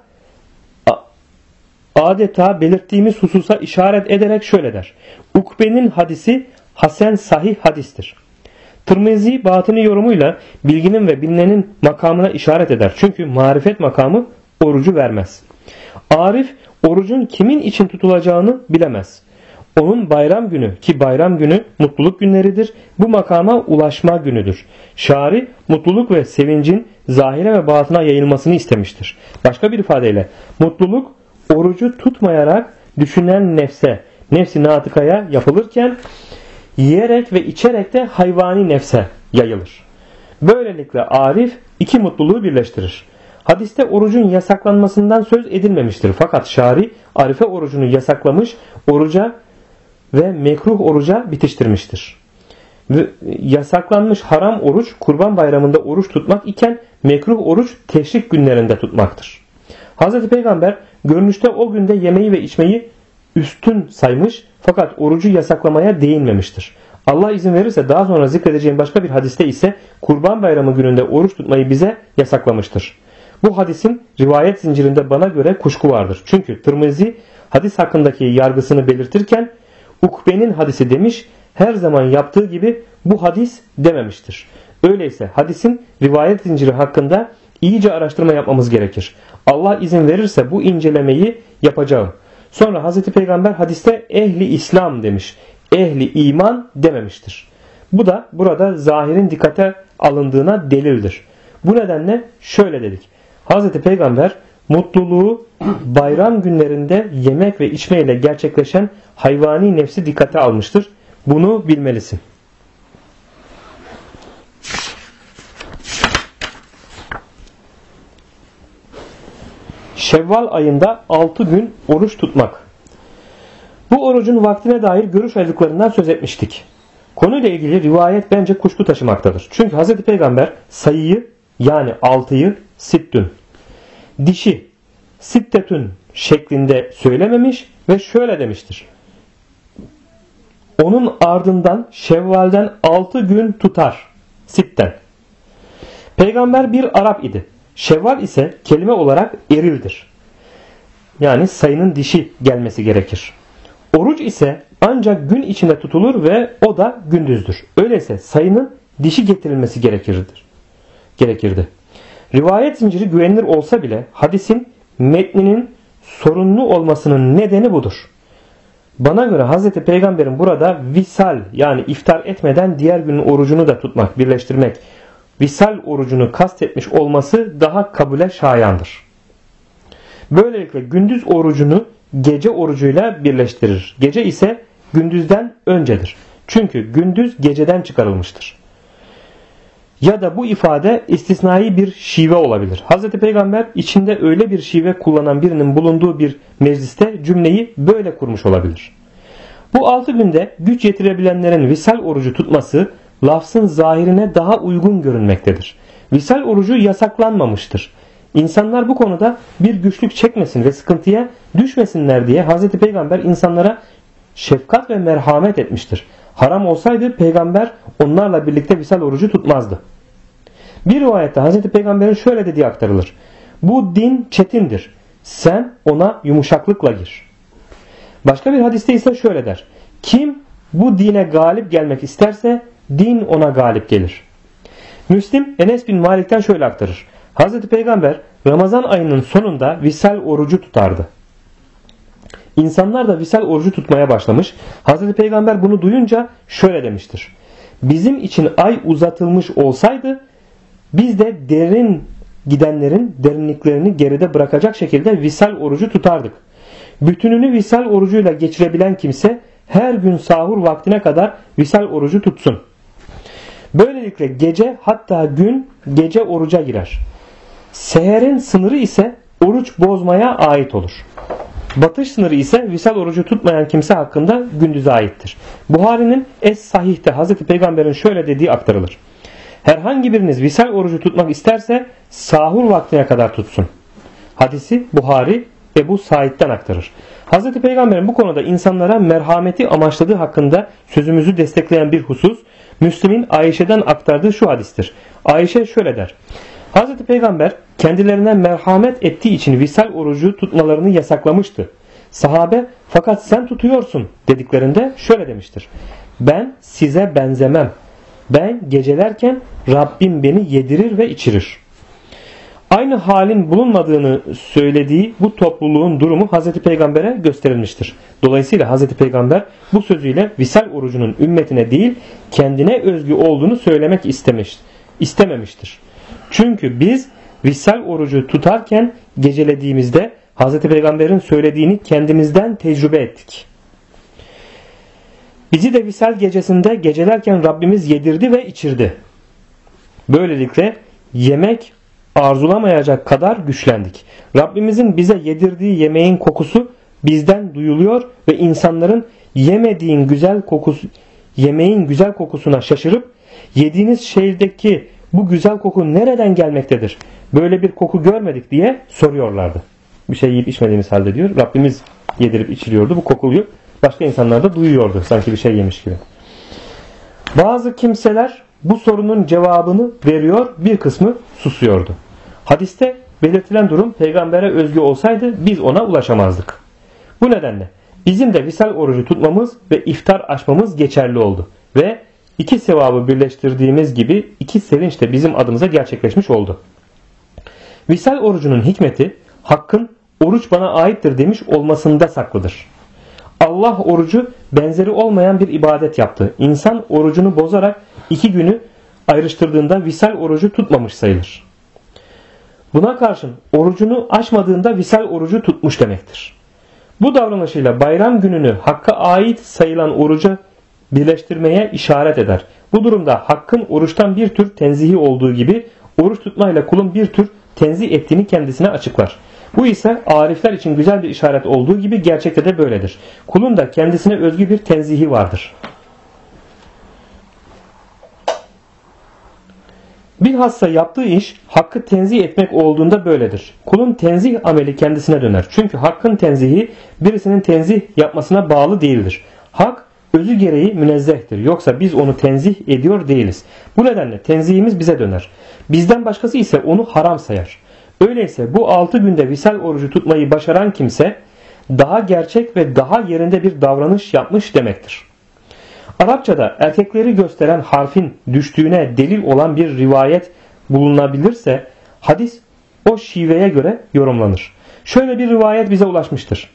Speaker 1: adeta belirttiğimiz hususa işaret ederek şöyle der: Ukbe'nin hadisi hasen sahih hadistir. Tirmizi batini yorumuyla bilginin ve bilinenin makamına işaret eder. Çünkü marifet makamı orucu vermez. Arif orucun kimin için tutulacağını bilemez. Onun bayram günü, ki bayram günü mutluluk günleridir, bu makama ulaşma günüdür. Şari mutluluk ve sevincin zahire ve batına yayılmasını istemiştir. Başka bir ifadeyle mutluluk orucu tutmayarak düşünen nefsi natıkaya yapılırken yiyerek ve içerek de hayvani nefse yayılır. Böylelikle arif iki mutluluğu birleştirir. Hadiste orucun yasaklanmasından söz edilmemiştir. Fakat şari Arife orucunu yasaklamış, oruca ve mekruh oruca bitiştirmiştir. Ve yasaklanmış haram oruç Kurban Bayramı'nda oruç tutmak iken mekruh oruç teşrik günlerinde tutmaktır. Hz. Peygamber görünüşte o günde yemeği ve içmeyi üstün saymış fakat orucu yasaklamaya değinmemiştir. Allah izin verirse daha sonra zikredeceğim başka bir hadiste ise Kurban Bayramı gününde oruç tutmayı bize yasaklamıştır. Bu hadisin rivayet zincirinde bana göre kuşku vardır. Çünkü Tirmizi hadis hakkındaki yargısını belirtirken Ukbe'nin hadisi demiş, her zaman yaptığı gibi bu hadis dememiştir. Öyleyse hadisin rivayet zinciri hakkında iyice araştırma yapmamız gerekir. Allah izin verirse bu incelemeyi yapacağım. Sonra Hz. Peygamber hadiste ehli İslam demiş, ehli iman dememiştir. Bu da burada zahirin dikkate alındığına delildir. Bu nedenle şöyle dedik: Hz. Peygamber mutluluğu bayram günlerinde yemek ve içmeyle gerçekleşen hayvani nefsi dikkate almıştır. Bunu bilmelisin. Şevval ayında 6 gün oruç tutmak. Bu orucun vaktine dair görüş ayrılıklarından söz etmiştik. Konuyla ilgili rivayet bence kuşku taşımaktadır. Çünkü Hz. Peygamber sayıyı, yani 6'yı sittün, dişi sittetün şeklinde söylememiş ve şöyle demiştir: onun ardından Şevval'den 6 gün tutar sitten. Peygamber bir Arap idi. Şevval ise kelime olarak erildir. Yani sayının dişi gelmesi gerekir. Oruç ise ancak gün içinde tutulur ve o da gündüzdür. Öyleyse sayının dişi getirilmesi gerekirdi. Rivayet zinciri güvenilir olsa bile hadisin metninin sorunlu olmasının nedeni budur. Bana göre Hz. Peygamber'in burada visal, yani iftar etmeden diğer günün orucunu da tutmak, birleştirmek, visal orucunu kastetmiş olması daha kabule şayandır. Böylelikle gündüz orucunu gece orucuyla birleştirir. Gece ise gündüzden öncedir. Çünkü gündüz geceden çıkarılmıştır. Ya da bu ifade istisnai bir şive olabilir. Hz. Peygamber içinde öyle bir şive kullanan birinin bulunduğu bir mecliste cümleyi böyle kurmuş olabilir: bu 6 günde güç yetirebilenlerin visal orucu tutması lafzın zahirine daha uygun görünmektedir. Visal orucu yasaklanmamıştır. İnsanlar bu konuda bir güçlük çekmesin ve sıkıntıya düşmesinler diye Hz. Peygamber insanlara şefkat ve merhamet etmiştir. Haram olsaydı Peygamber onlarla birlikte visal orucu tutmazdı. Bir rivayette Hz. Peygamber'in şöyle dediği aktarılır. Bu din çetindir. Sen ona yumuşaklıkla gir. Başka bir hadiste ise şöyle der. Kim bu dine galip gelmek isterse din ona galip gelir. Müslim Enes bin Malik'ten şöyle aktarır. Hz. Peygamber Ramazan ayının sonunda visal orucu tutardı. İnsanlar da visal orucu tutmaya başlamış. Hz. Peygamber bunu duyunca şöyle demiştir. Bizim için ay uzatılmış olsaydı biz de derin gidenlerin derinliklerini geride bırakacak şekilde visal orucu tutardık. Bütününü visal orucuyla geçirebilen kimse her gün sahur vaktine kadar visal orucu tutsun. Böylelikle gece hatta gün gece oruca girer. Seherin sınırı ise oruç bozmaya ait olur. Batış sınırı ise visal orucu tutmayan kimse hakkında gündüze aittir. Buhari'nin Es-Sahih'te Hz. Peygamber'in şöyle dediği aktarılır. Herhangi biriniz visal orucu tutmak isterse sahur vaktine kadar tutsun. Hadisi Buhari Ebu Said'den aktarır. Hz. Peygamber'in bu konuda insanlara merhameti amaçladığı hakkında sözümüzü destekleyen bir husus Müslim'in Ayşe'den aktardığı şu hadistir. Ayşe şöyle der. Hz. Peygamber kendilerine merhamet ettiği için visal orucu tutmalarını yasaklamıştı. Sahabe fakat sen tutuyorsun dediklerinde şöyle demiştir. Ben size benzemem. Ben gecelerken Rabbim beni yedirir ve içirir. Aynı halin bulunmadığını söylediği bu topluluğun durumu Hz. Peygamber'e gösterilmiştir. Dolayısıyla Hz. Peygamber bu sözüyle visal orucunun ümmetine değil kendine özgü olduğunu söylemek istememiştir. Çünkü biz visal orucu tutarken gecelediğimizde Hz. Peygamber'in söylediğini kendimizden tecrübe ettik. Bizi de visal gecesinde gecelerken Rabbimiz yedirdi ve içirdi. Böylelikle yemek arzulamayacak kadar güçlendik. Rabbimizin bize yedirdiği yemeğin kokusu bizden duyuluyor ve insanların yemeğin güzel kokusuna şaşırıp yediğiniz şeydeki bu güzel koku nereden gelmektedir? Böyle bir koku görmedik diye soruyorlardı. Bir şey yiyip içmediğimiz halde diyor. Rabbimiz yedirip içiriyordu. Bu kokuyu başka insanlar da duyuyordu. Sanki bir şey yemiş gibi. Bazı kimseler bu sorunun cevabını veriyor. Bir kısmı susuyordu. Hadiste belirtilen durum peygambere özgü olsaydı biz ona ulaşamazdık. Bu nedenle bizim de visal orucu tutmamız ve iftar açmamız geçerli oldu. Ve iki sevabı birleştirdiğimiz gibi iki sevinç de bizim adımıza gerçekleşmiş oldu. Visal orucunun hikmeti Hakk'ın oruç bana aittir demiş olmasında saklıdır. Allah orucu benzeri olmayan bir ibadet yaptı. İnsan orucunu bozarak 2 günü ayrıştırdığında visal orucu tutmamış sayılır. Buna karşın orucunu açmadığında visal orucu tutmuş demektir. Bu davranışıyla bayram gününü Hakk'a ait sayılan oruca birleştirmeye işaret eder. Bu durumda Hakk'ın oruçtan bir tür tenzihi olduğu gibi oruç tutmayla kulun bir tür tenzih ettiğini kendisine açıklar. Bu ise arifler için güzel bir işaret olduğu gibi gerçekte de böyledir. Kulun da kendisine özgü bir tenzihi vardır. Bilhassa yaptığı iş Hakk'ı tenzih etmek olduğunda böyledir. Kulun tenzih ameli kendisine döner. Çünkü Hakk'ın tenzihi birisinin tenzih yapmasına bağlı değildir. Hak özü gereği münezzehtir. Yoksa biz onu tenzih ediyor değiliz. Bu nedenle tenzihimiz bize döner. Bizden başkası ise onu haram sayar. Öyleyse bu 6 günde visal orucu tutmayı başaran kimse daha gerçek ve daha yerinde bir davranış yapmış demektir. Arapçada erkekleri gösteren harfin düştüğüne delil olan bir rivayet bulunabilirse hadis o şiveye göre yorumlanır. Şöyle bir rivayet bize ulaşmıştır.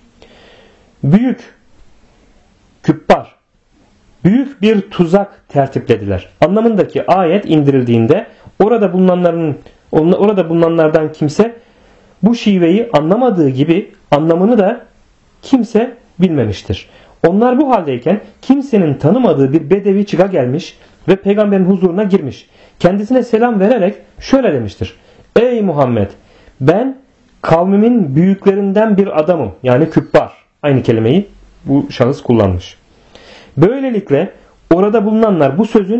Speaker 1: Küppar, büyük bir tuzak tertiplediler. Anlamındaki ayet indirildiğinde orada bulunanlardan kimse bu şiveyi anlamadığı gibi anlamını da kimse bilmemiştir. Onlar bu haldeyken kimsenin tanımadığı bir bedevi çıka gelmiş ve peygamberin huzuruna girmiş. Kendisine selam vererek şöyle demiştir. Ey Muhammed, ben kavmimin büyüklerinden bir adamım. Yani küppar. Aynı kelimeyi bu şahıs kullanmış. Böylelikle orada bulunanlar bu sözün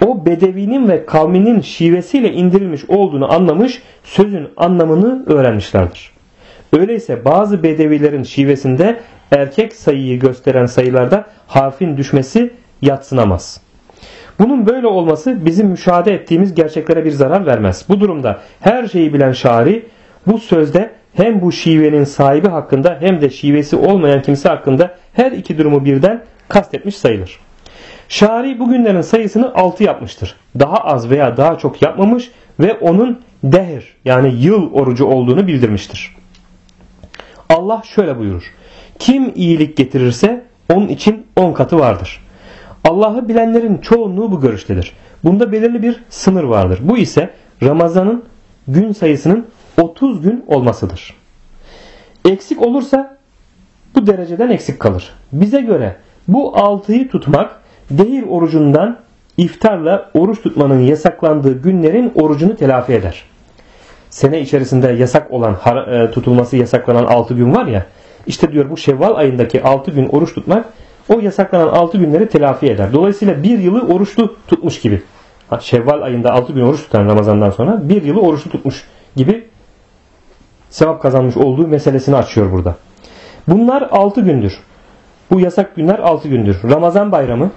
Speaker 1: o bedevinin ve kavminin şivesiyle indirilmiş olduğunu anlamış, sözün anlamını öğrenmişlerdir. Öyleyse bazı bedevilerin şivesinde erkek sayıyı gösteren sayılarda harfin düşmesi yadsınamaz. Bunun böyle olması bizim müşahede ettiğimiz gerçeklere bir zarar vermez. Bu durumda her şeyi bilen şairi bu sözde hem bu şivenin sahibi hakkında hem de şivesi olmayan kimse hakkında her iki durumu birden kastetmiş sayılır. Şairi bugünlerin sayısını 6 yapmıştır. Daha az veya daha çok yapmamış ve onun dehr yani yıl orucu olduğunu bildirmiştir. Allah şöyle buyurur. Kim iyilik getirirse onun için 10 katı vardır. Allah'ı bilenlerin çoğunluğu bu görüştedir. Bunda belirli bir sınır vardır. Bu ise Ramazan'ın gün sayısının 30 gün olmasıdır. Eksik olursa bu dereceden eksik kalır. Bize göre bu 6'yı tutmak dehir orucundan iftarla oruç tutmanın yasaklandığı günlerin orucunu telafi eder. Sene içerisinde yasak olan tutulması yasaklanan 6 gün var ya, işte diyor bu Şevval ayındaki 6 gün oruç tutmak o yasaklanan 6 günleri telafi eder. Dolayısıyla bir yılı oruçlu tutmuş gibi. Şevval ayında 6 gün oruç tutan Ramazan'dan sonra bir yılı oruçlu tutmuş gibi sevap kazanmış olduğu meselesini açıyor burada. Bunlar 6 gündür. Bu yasak günler 6 gündür. Ramazan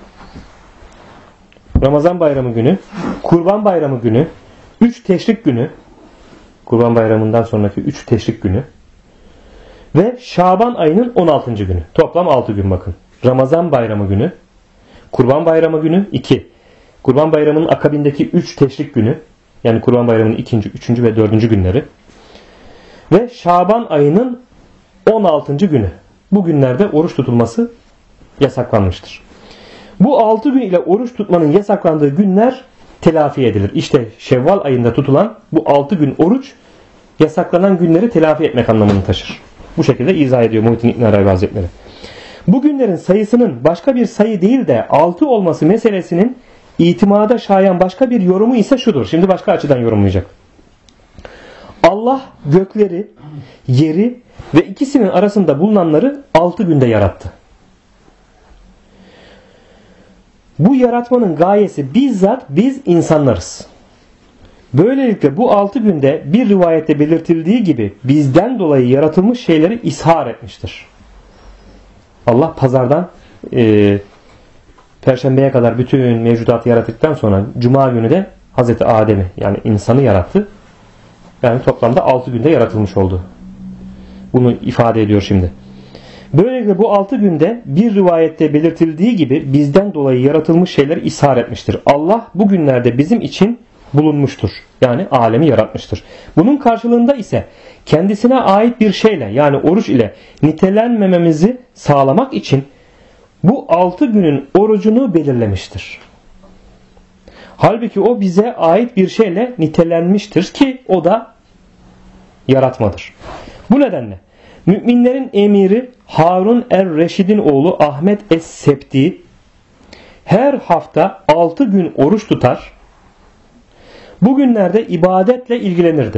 Speaker 1: bayramı günü, Kurban bayramı günü, 3 teşrik günü, Kurban bayramından sonraki 3 teşrik günü ve Şaban ayının 16. günü. Toplam 6 gün bakın. Ramazan bayramı günü, Kurban bayramı günü 2. Kurban bayramının akabindeki 3 teşrik günü, yani Kurban bayramının 2., 3. ve 4. günleri ve Şaban ayının 16. günü. Bu günlerde oruç tutulması yasaklanmıştır. Bu 6 gün ile oruç tutmanın yasaklandığı günler telafi edilir. İşte Şevval ayında tutulan bu 6 gün oruç yasaklanan günleri telafi etmek anlamını taşır. Bu şekilde izah ediyor Muhittin İbn Arabi Hazretleri. Bu günlerin sayısının başka bir sayı değil de 6 olması meselesinin itimada şayan başka bir yorumu ise şudur. Şimdi başka açıdan yorumlayacak. Allah gökleri, yeri ve ikisinin arasında bulunanları 6 günde yarattı. Bu yaratmanın gayesi bizzat biz insanlarız. Böylelikle bu 6 günde bir rivayette belirtildiği gibi bizden dolayı yaratılmış şeyleri ishar etmiştir. Allah pazardan Perşembeye kadar bütün mevcudatı yarattıktan sonra Cuma günü de Hazreti Adem'i yani insanı yarattı. Yani toplamda 6 günde yaratılmış oldu. Bunu ifade ediyor şimdi. Böylelikle bu 6 günde bir rivayette belirtildiği gibi bizden dolayı yaratılmış şeyleri ishar etmiştir. Allah bu günlerde bizim için bulunmuştur. Yani alemi yaratmıştır. Bunun karşılığında ise kendisine ait bir şeyle yani oruç ile nitelenmememizi sağlamak için bu 6 günün orucunu belirlemiştir. Halbuki o bize ait bir şeyle nitelenmiştir ki o da yaratmadır. Bu nedenle müminlerin emiri Harun er-Reşid'in oğlu Ahmet es-Septi her hafta 6 gün oruç tutar. Bugünlerde ibadetle ilgilenirdi.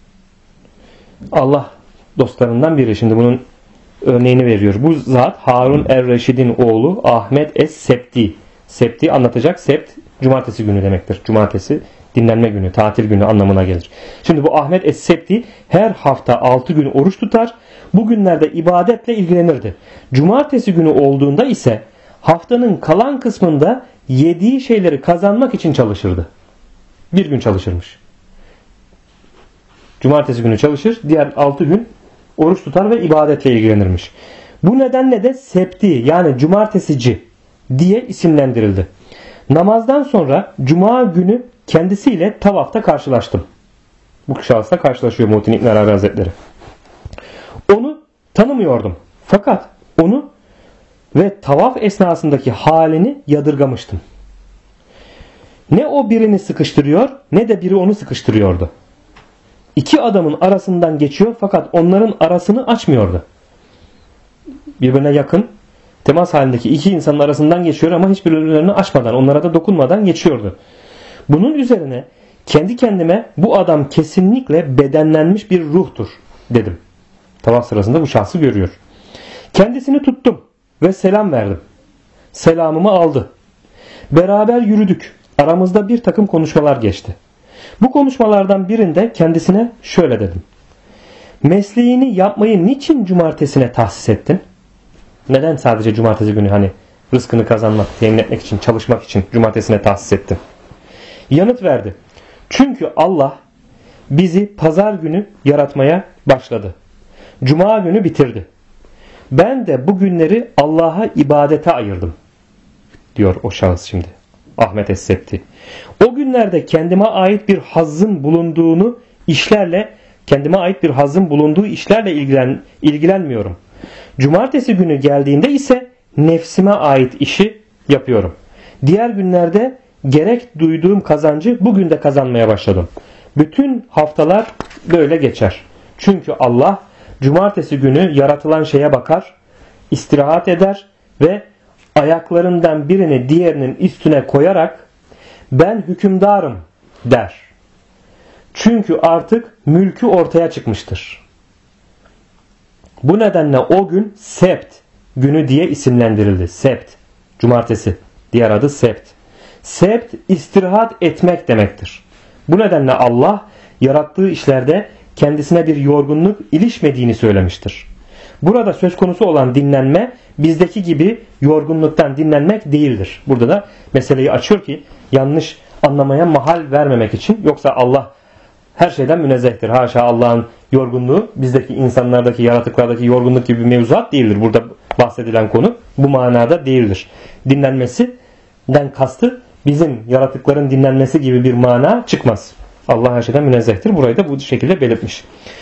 Speaker 1: Allah dostlarından biri şimdi bunun örneğini veriyor. Bu zat Harun er-Reşid'in oğlu Ahmet es-Septi. Septi anlatacak. Sept cumartesi günü demektir. Cumartesi dinlenme günü, tatil günü anlamına gelir. Şimdi bu Ahmet es-Septi her hafta 6 gün oruç tutar. Bugünlerde ibadetle ilgilenirdi. Cumartesi günü olduğunda ise haftanın kalan kısmında yediği şeyleri kazanmak için çalışırdı. Bir gün çalışırmış. Cumartesi günü çalışır, diğer 6 gün oruç tutar ve ibadetle ilgilenirmiş. Bu nedenle de Septi yani cumartesici diye isimlendirildi. Namazdan sonra Cuma günü kendisiyle tavafta karşılaştım. Bu şahısla karşılaşıyor Muhittin İbn Arabi Hazretleri. Onu tanımıyordum. Fakat onu ve tavaf esnasındaki halini yadırgamıştım. Ne o birini sıkıştırıyor ne de biri onu sıkıştırıyordu. İki adamın arasından geçiyor fakat onların arasını açmıyordu. Birbirine yakın temas halindeki iki insanın arasından geçiyor ama hiçbirlerini açmadan, onlara da dokunmadan geçiyordu. Bunun üzerine kendi kendime bu adam kesinlikle bedenlenmiş bir ruhtur dedim. Tavaf sırasında bu şahsı görüyor. Kendisini tuttum ve selam verdim. Selamımı aldı. Beraber yürüdük. aramızda bir takım konuşmalar geçti. Bu konuşmalardan birinde kendisine şöyle dedim. Mesleğini yapmayı niçin cumartesine tahsis ettin? Neden sadece cumartesi günü rızkını kazanmak, temin etmek için, çalışmak için cumartesine tahsis ettin? Yanıt verdi. Çünkü Allah bizi pazar günü yaratmaya başladı. Cuma günü bitirdi. Ben de bu günleri Allah'a ibadete ayırdım. Diyor o şahıs şimdi. Ahmet Es-Septi. O günlerde kendime ait bir hazzın bulunduğu işlerle ilgilenmiyorum. Cumartesi günü geldiğinde ise nefsime ait işi yapıyorum. Diğer günlerde gerek duyduğum kazancı bugün de kazanmaya başladım. Bütün haftalar böyle geçer. Çünkü Allah cumartesi günü yaratılan şeye bakar, istirahat eder ve ayaklarından birini diğerinin üstüne koyarak ben hükümdarım der. Çünkü artık mülkü ortaya çıkmıştır. Bu nedenle o gün Sebt günü diye isimlendirildi. Sebt, cumartesi, diğer adı Sebt. Sebt istirahat etmek demektir. Bu nedenle Allah yarattığı işlerde kendisine bir yorgunluk ilişmediğini söylemiştir. Burada söz konusu olan dinlenme bizdeki gibi yorgunluktan dinlenmek değildir. Burada da meseleyi açıyor ki yanlış anlamaya mahal vermemek için. Yoksa Allah her şeyden münezzehtir. Haşa, Allah'ın yorgunluğu bizdeki insanlardaki, yaratıklardaki yorgunluk gibi bir mevzuat değildir. Burada bahsedilen konu bu manada değildir. Dinlenmesinden kastı bizim yaratıkların dinlenmesi gibi bir mana çıkmaz. Allah her şeyden münezzehtir. Burayı da bu şekilde belirtmiş.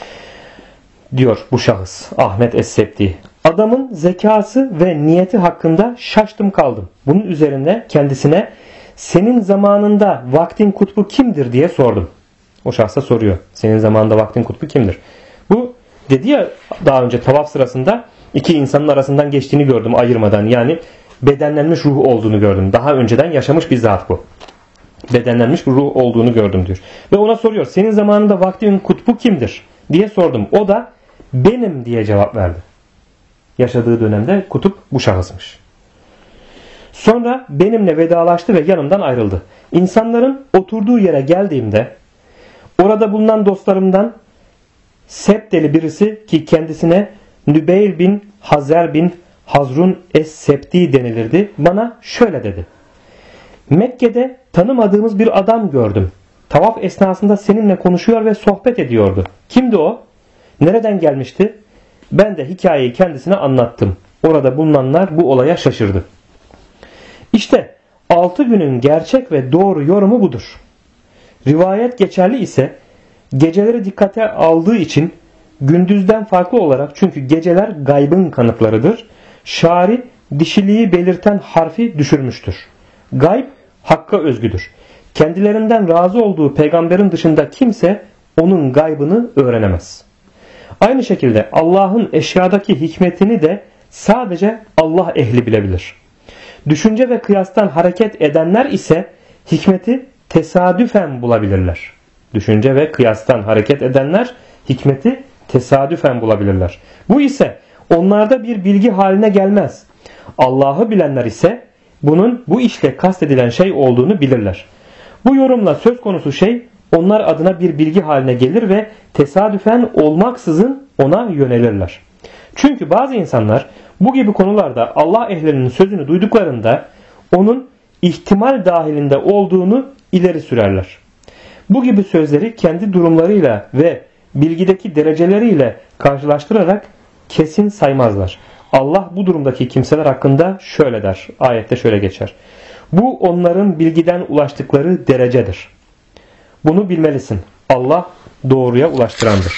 Speaker 1: Diyor bu şahıs Ahmet Es-Septi. Adamın zekası ve niyeti hakkında şaştım kaldım. Bunun üzerine kendisine senin zamanında vaktin kutbu kimdir diye sordum. O şahsa soruyor. Senin zamanında vaktin kutbu kimdir? Bu dedi ya daha önce tavaf sırasında iki insanın arasından geçtiğini gördüm ayırmadan. Yani bedenlenmiş ruh olduğunu gördüm. Daha önceden yaşamış bir zat bu. Bedenlenmiş bir ruh olduğunu gördüm diyor. Ve ona soruyor. Senin zamanında vaktin kutbu kimdir diye sordum. O da benim diye cevap verdi. Yaşadığı dönemde kutup bu şahısmış. Sonra benimle vedalaştı ve yanımdan ayrıldı. İnsanların oturduğu yere geldiğimde orada bulunan dostlarımdan Septeli birisi ki kendisine Nübeyl bin Hazer bin Hazrun Es-Septi denilirdi. Bana şöyle dedi. Mekke'de tanımadığımız bir adam gördüm. Tavaf esnasında seninle konuşuyor ve sohbet ediyordu. Kimdi o? Nereden gelmişti? Ben de hikayeyi kendisine anlattım. Orada bulunanlar bu olaya şaşırdı. İşte 6 günün gerçek ve doğru yorumu budur. Rivayet geçerli ise geceleri dikkate aldığı için gündüzden farklı olarak, çünkü geceler gaybın kanıtlarıdır, şari dişiliği belirten harfi düşürmüştür. Gayb Hakk'a özgüdür. Kendilerinden razı olduğu peygamberin dışında kimse onun gaybını öğrenemez. Aynı şekilde Allah'ın eşyadaki hikmetini de sadece Allah ehli bilebilir. Düşünce ve kıyastan hareket edenler ise hikmeti tesadüfen bulabilirler. Düşünce ve kıyastan hareket edenler hikmeti tesadüfen bulabilirler. Bu ise onlarda bir bilgi haline gelmez. Allah'ı bilenler ise bunun bu işle kastedilen şey olduğunu bilirler. Bu yorumla söz konusu şey onlar adına bir bilgi haline gelir ve tesadüfen olmaksızın ona yönelirler. Çünkü bazı insanlar bu gibi konularda Allah ehlinin sözünü duyduklarında onun ihtimal dahilinde olduğunu ileri sürerler. Bu gibi sözleri kendi durumlarıyla ve bilgideki dereceleriyle karşılaştırarak kesin saymazlar. Allah bu durumdaki kimseler hakkında şöyle der. Ayette şöyle geçer. Bu onların bilgiden ulaştıkları derecedir. Bunu bilmelisin. Allah doğruya ulaştırandır.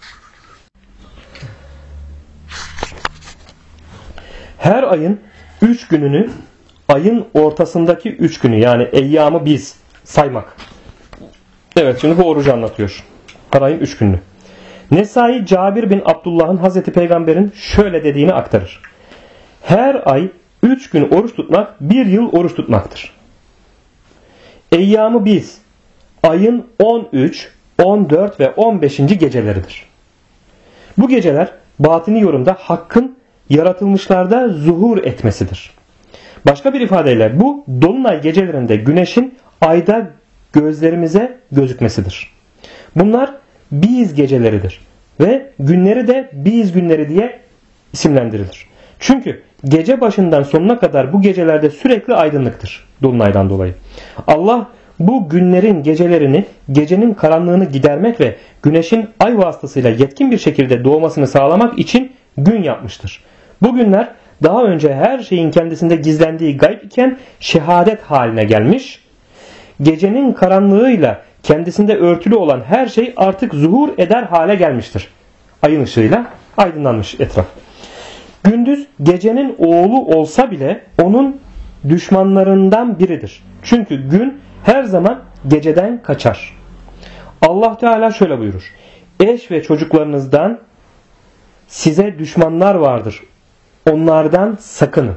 Speaker 1: Her ayın 3 gününü ayın ortasındaki 3 günü yani eyyamı biz saymak. Evet, şimdi bu orucu anlatıyor. Her ayın 3 gününü. Nesai Cabir bin Abdullah'ın Hazreti Peygamber'in şöyle dediğini aktarır. Her ay 3 gün oruç tutmak 1 yıl oruç tutmaktır. Eyyamı biz ayın 13, 14 ve 15. geceleridir. Bu geceler batini yorumda Hakk'ın yaratılmışlarda zuhur etmesidir. Başka bir ifadeyle bu dolunay gecelerinde güneşin ayda gözlerimize gözükmesidir. Bunlar biz geceleridir ve günleri de biz günleri diye isimlendirilir. Çünkü gece başından sonuna kadar bu gecelerde sürekli aydınlıktır dolunaydan dolayı. Allah bu günlerin gecelerini, gecenin karanlığını gidermek ve güneşin ay vasıtasıyla yetkin bir şekilde doğmasını sağlamak için gün yapmıştır. Bu günler daha önce her şeyin kendisinde gizlendiği gayb iken şehadet haline gelmiş. Gecenin karanlığıyla kendisinde örtülü olan her şey artık zuhur eder hale gelmiştir. Ayın ışığıyla aydınlanmış etraf. Gündüz gecenin oğlu olsa bile onun düşmanlarından biridir. Çünkü gün her zaman geceden kaçar. Allah Teala şöyle buyurur. Eş ve çocuklarınızdan size düşmanlar vardır. Onlardan sakının.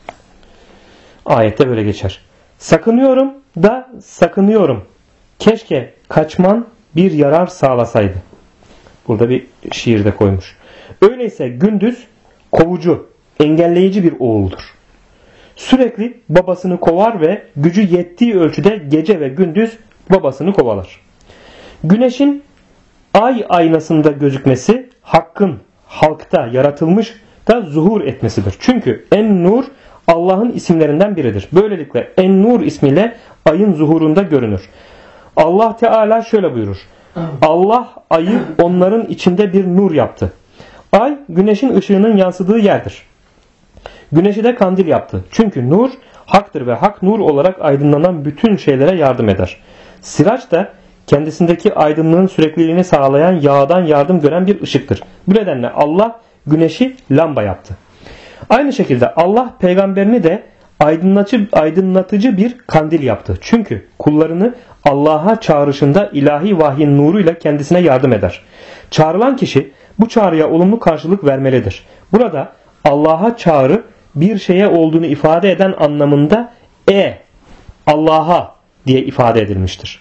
Speaker 1: Ayette böyle geçer. Sakınıyorum da sakınıyorum. Keşke kaçman bir yarar sağlasaydı. Burada bir şiirde koymuş. Öyleyse gündüz kovucu, engelleyici bir oğuldur. Sürekli babasını kovar ve gücü yettiği ölçüde gece ve gündüz babasını kovalar. Güneşin ay aynasında gözükmesi hakkın halkta yaratılmış da zuhur etmesidir. Çünkü En-Nur Allah'ın isimlerinden biridir. Böylelikle En-Nur ismiyle ayın zuhurunda görünür. Allah Teala şöyle buyurur. Allah ayı onların içinde bir nur yaptı. Ay güneşin ışığının yansıdığı yerdir. Güneşi de kandil yaptı. Çünkü nur haktır ve hak nur olarak aydınlanan bütün şeylere yardım eder. Siraç da kendisindeki aydınlığın sürekliliğini sağlayan yağdan yardım gören bir ışıktır. Bu nedenle Allah güneşi lamba yaptı. Aynı şekilde Allah peygamberini de aydınlatıcı bir kandil yaptı. Çünkü kullarını Allah'a çağrışında ilahi vahyin nuruyla kendisine yardım eder. Çağrılan kişi bu çağrıya olumlu karşılık vermelidir. Burada Allah'a çağrı bir şeye olduğunu ifade eden anlamında Allah'a diye ifade edilmiştir.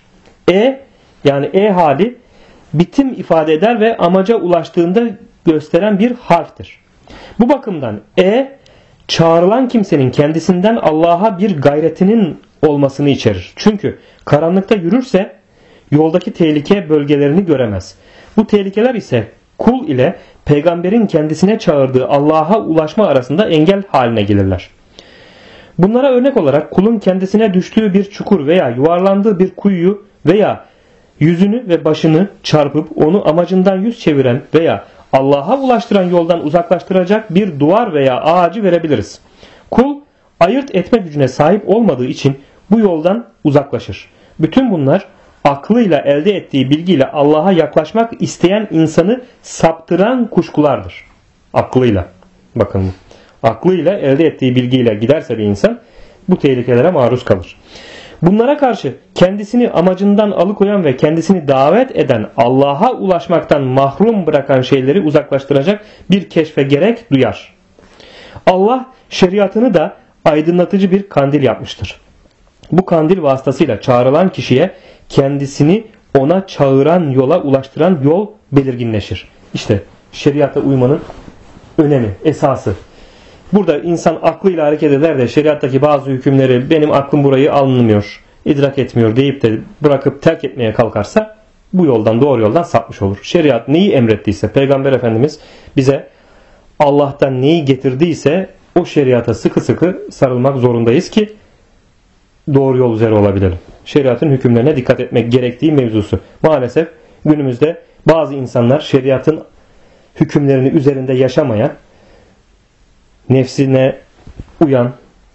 Speaker 1: Yani hali bitim ifade eder ve amaca ulaştığında gösteren bir harftir. Bu bakımdan çağrılan kimsenin kendisinden Allah'a bir gayretinin olmasını içerir. Çünkü karanlıkta yürürse yoldaki tehlike bölgelerini göremez. Bu tehlikeler ise kul ile peygamberin kendisine çağırdığı Allah'a ulaşma arasında engel haline gelirler. Bunlara örnek olarak kulun kendisine düştüğü bir çukur veya yuvarlandığı bir kuyuyu veya yüzünü ve başını çarpıp onu amacından yüz çeviren veya Allah'a ulaştıran yoldan uzaklaştıracak bir duvar veya ağacı verebiliriz. Kul ayırt etme gücüne sahip olmadığı için bu yoldan uzaklaşır. Bütün bunlar aklıyla elde ettiği bilgiyle Allah'a yaklaşmak isteyen insanı saptıran kuşkulardır. Aklıyla. Bakın, aklıyla elde ettiği bilgiyle giderse bir insan bu tehlikelere maruz kalır. Bunlara karşı kendisini amacından alıkoyan ve kendisini davet eden Allah'a ulaşmaktan mahrum bırakan şeyleri uzaklaştıracak bir keşfe gerek duyar. Allah şeriatını da aydınlatıcı bir kandil yapmıştır. Bu kandil vasıtasıyla çağrılan kişiye kendisini ona çağıran yola ulaştıran yol belirginleşir. İşte şeriata uymanın önemi, esası. Burada insan aklıyla hareket eder de şeriattaki bazı hükümleri benim aklım burayı anlamıyor, idrak etmiyor deyip de bırakıp terk etmeye kalkarsa bu yoldan, doğru yoldan sapmış olur. Şeriat neyi emrettiyse, Peygamber Efendimiz bize Allah'tan neyi getirdiyse o şeriata sıkı sıkı sarılmak zorundayız ki doğru yol üzere olabilelim. Şeriatın hükümlerine dikkat etmek gerektiği mevzusu. Maalesef günümüzde bazı insanlar şeriatın hükümlerini üzerinde yaşamayan, nefsine uyan,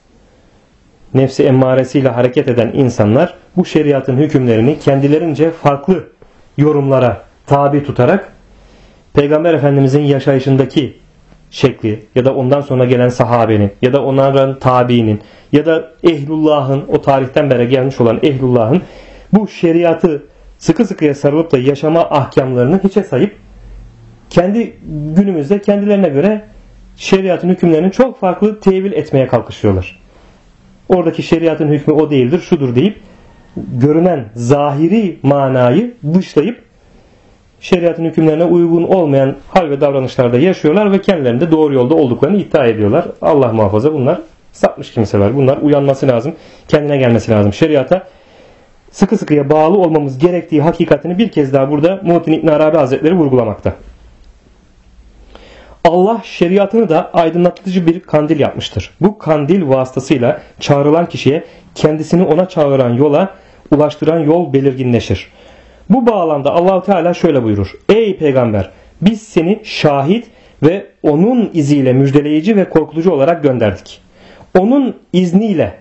Speaker 1: nefsi emmaresiyle hareket eden insanlar bu şeriatın hükümlerini kendilerince farklı yorumlara tabi tutarak Peygamber Efendimizin yaşayışındaki şekli ya da ondan sonra gelen sahabenin ya da onların tabiinin ya da ehlullahın, o tarihten beri gelmiş olan ehlullahın bu şeriatı sıkı sıkıya sarılıp da yaşama ahkamlarını hiçe sayıp kendi günümüzde kendilerine göre şeriatın hükümlerini çok farklı tevil etmeye kalkışıyorlar. Oradaki şeriatın hükmü o değildir, şudur deyip görünen zahiri manayı dışlayıp şeriatın hükümlerine uygun olmayan hal ve davranışlarda yaşıyorlar ve kendilerinde doğru yolda olduklarını iddia ediyorlar. Allah muhafaza, bunlar sapmış kimseler. Bunlar uyanması lazım, kendine gelmesi lazım. Şeriata sıkı sıkıya bağlı olmamız gerektiği hakikatini bir kez daha burada Muhittin İbn Arabi Hazretleri vurgulamakta. Allah şeriatını da aydınlatıcı bir kandil yapmıştır. Bu kandil vasıtasıyla çağrılan kişiye kendisini ona çağıran yola ulaştıran yol belirginleşir. Bu bağlamda Allah-u Teala şöyle buyurur. Ey peygamber, biz seni şahit ve onun iziyle müjdeleyici ve korkutucu olarak gönderdik. Onun izniyle,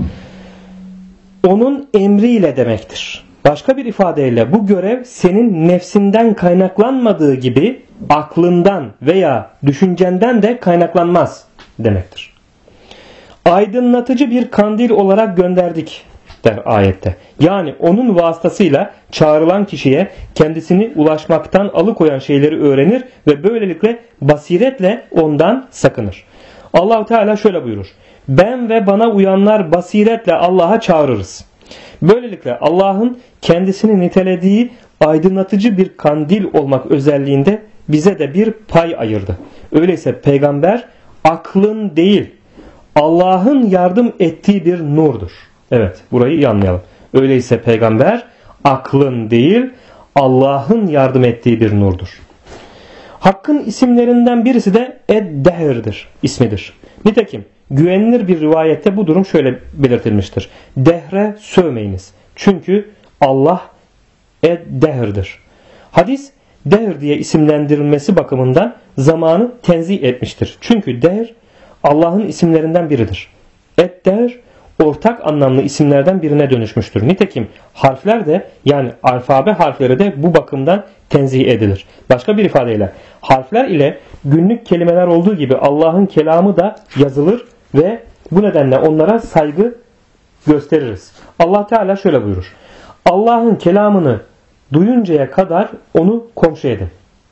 Speaker 1: onun emriyle demektir. Başka bir ifadeyle bu görev senin nefsinden kaynaklanmadığı gibi aklından veya düşüncenden de kaynaklanmaz demektir. Aydınlatıcı bir kandil olarak gönderdik der ayette. Yani onun vasıtasıyla çağrılan kişiye kendisini ulaşmaktan alıkoyan şeyleri öğrenir ve böylelikle basiretle ondan sakınır. Allah-u Teala şöyle buyurur. Ben ve bana uyanlar basiretle Allah'a çağırırız. Böylelikle Allah'ın kendisini nitelediği aydınlatıcı bir kandil olmak özelliğinde bize de bir pay ayırdı. Öyleyse peygamber aklın değil Allah'ın yardım ettiği bir nurdur. Evet, burayı iyi anlayalım. Öyleyse peygamber aklın değil Allah'ın yardım ettiği bir nurdur. Hakk'ın isimlerinden birisi de Ed-Dehr'dir, ismidir. Nitekim güvenilir bir rivayette bu durum şöyle belirtilmiştir. Dehre sövmeyiniz. Çünkü Allah Ed-Dehr'dir. Hadis Dehr diye isimlendirilmesi bakımından zamanı tenzih etmiştir. Çünkü Dehr Allah'ın isimlerinden biridir. Ed-Dehr ortak anlamlı isimlerden birine dönüşmüştür. Nitekim harfler de yani alfabe harfleri de bu bakımdan tenzih edilir. Başka bir ifadeyle harfler ile günlük kelimeler olduğu gibi Allah'ın kelamı da yazılır ve bu nedenle onlara saygı gösteririz. Allah Teala şöyle buyurur. Allah'ın kelamını duyuncaya kadar onu komşu edin.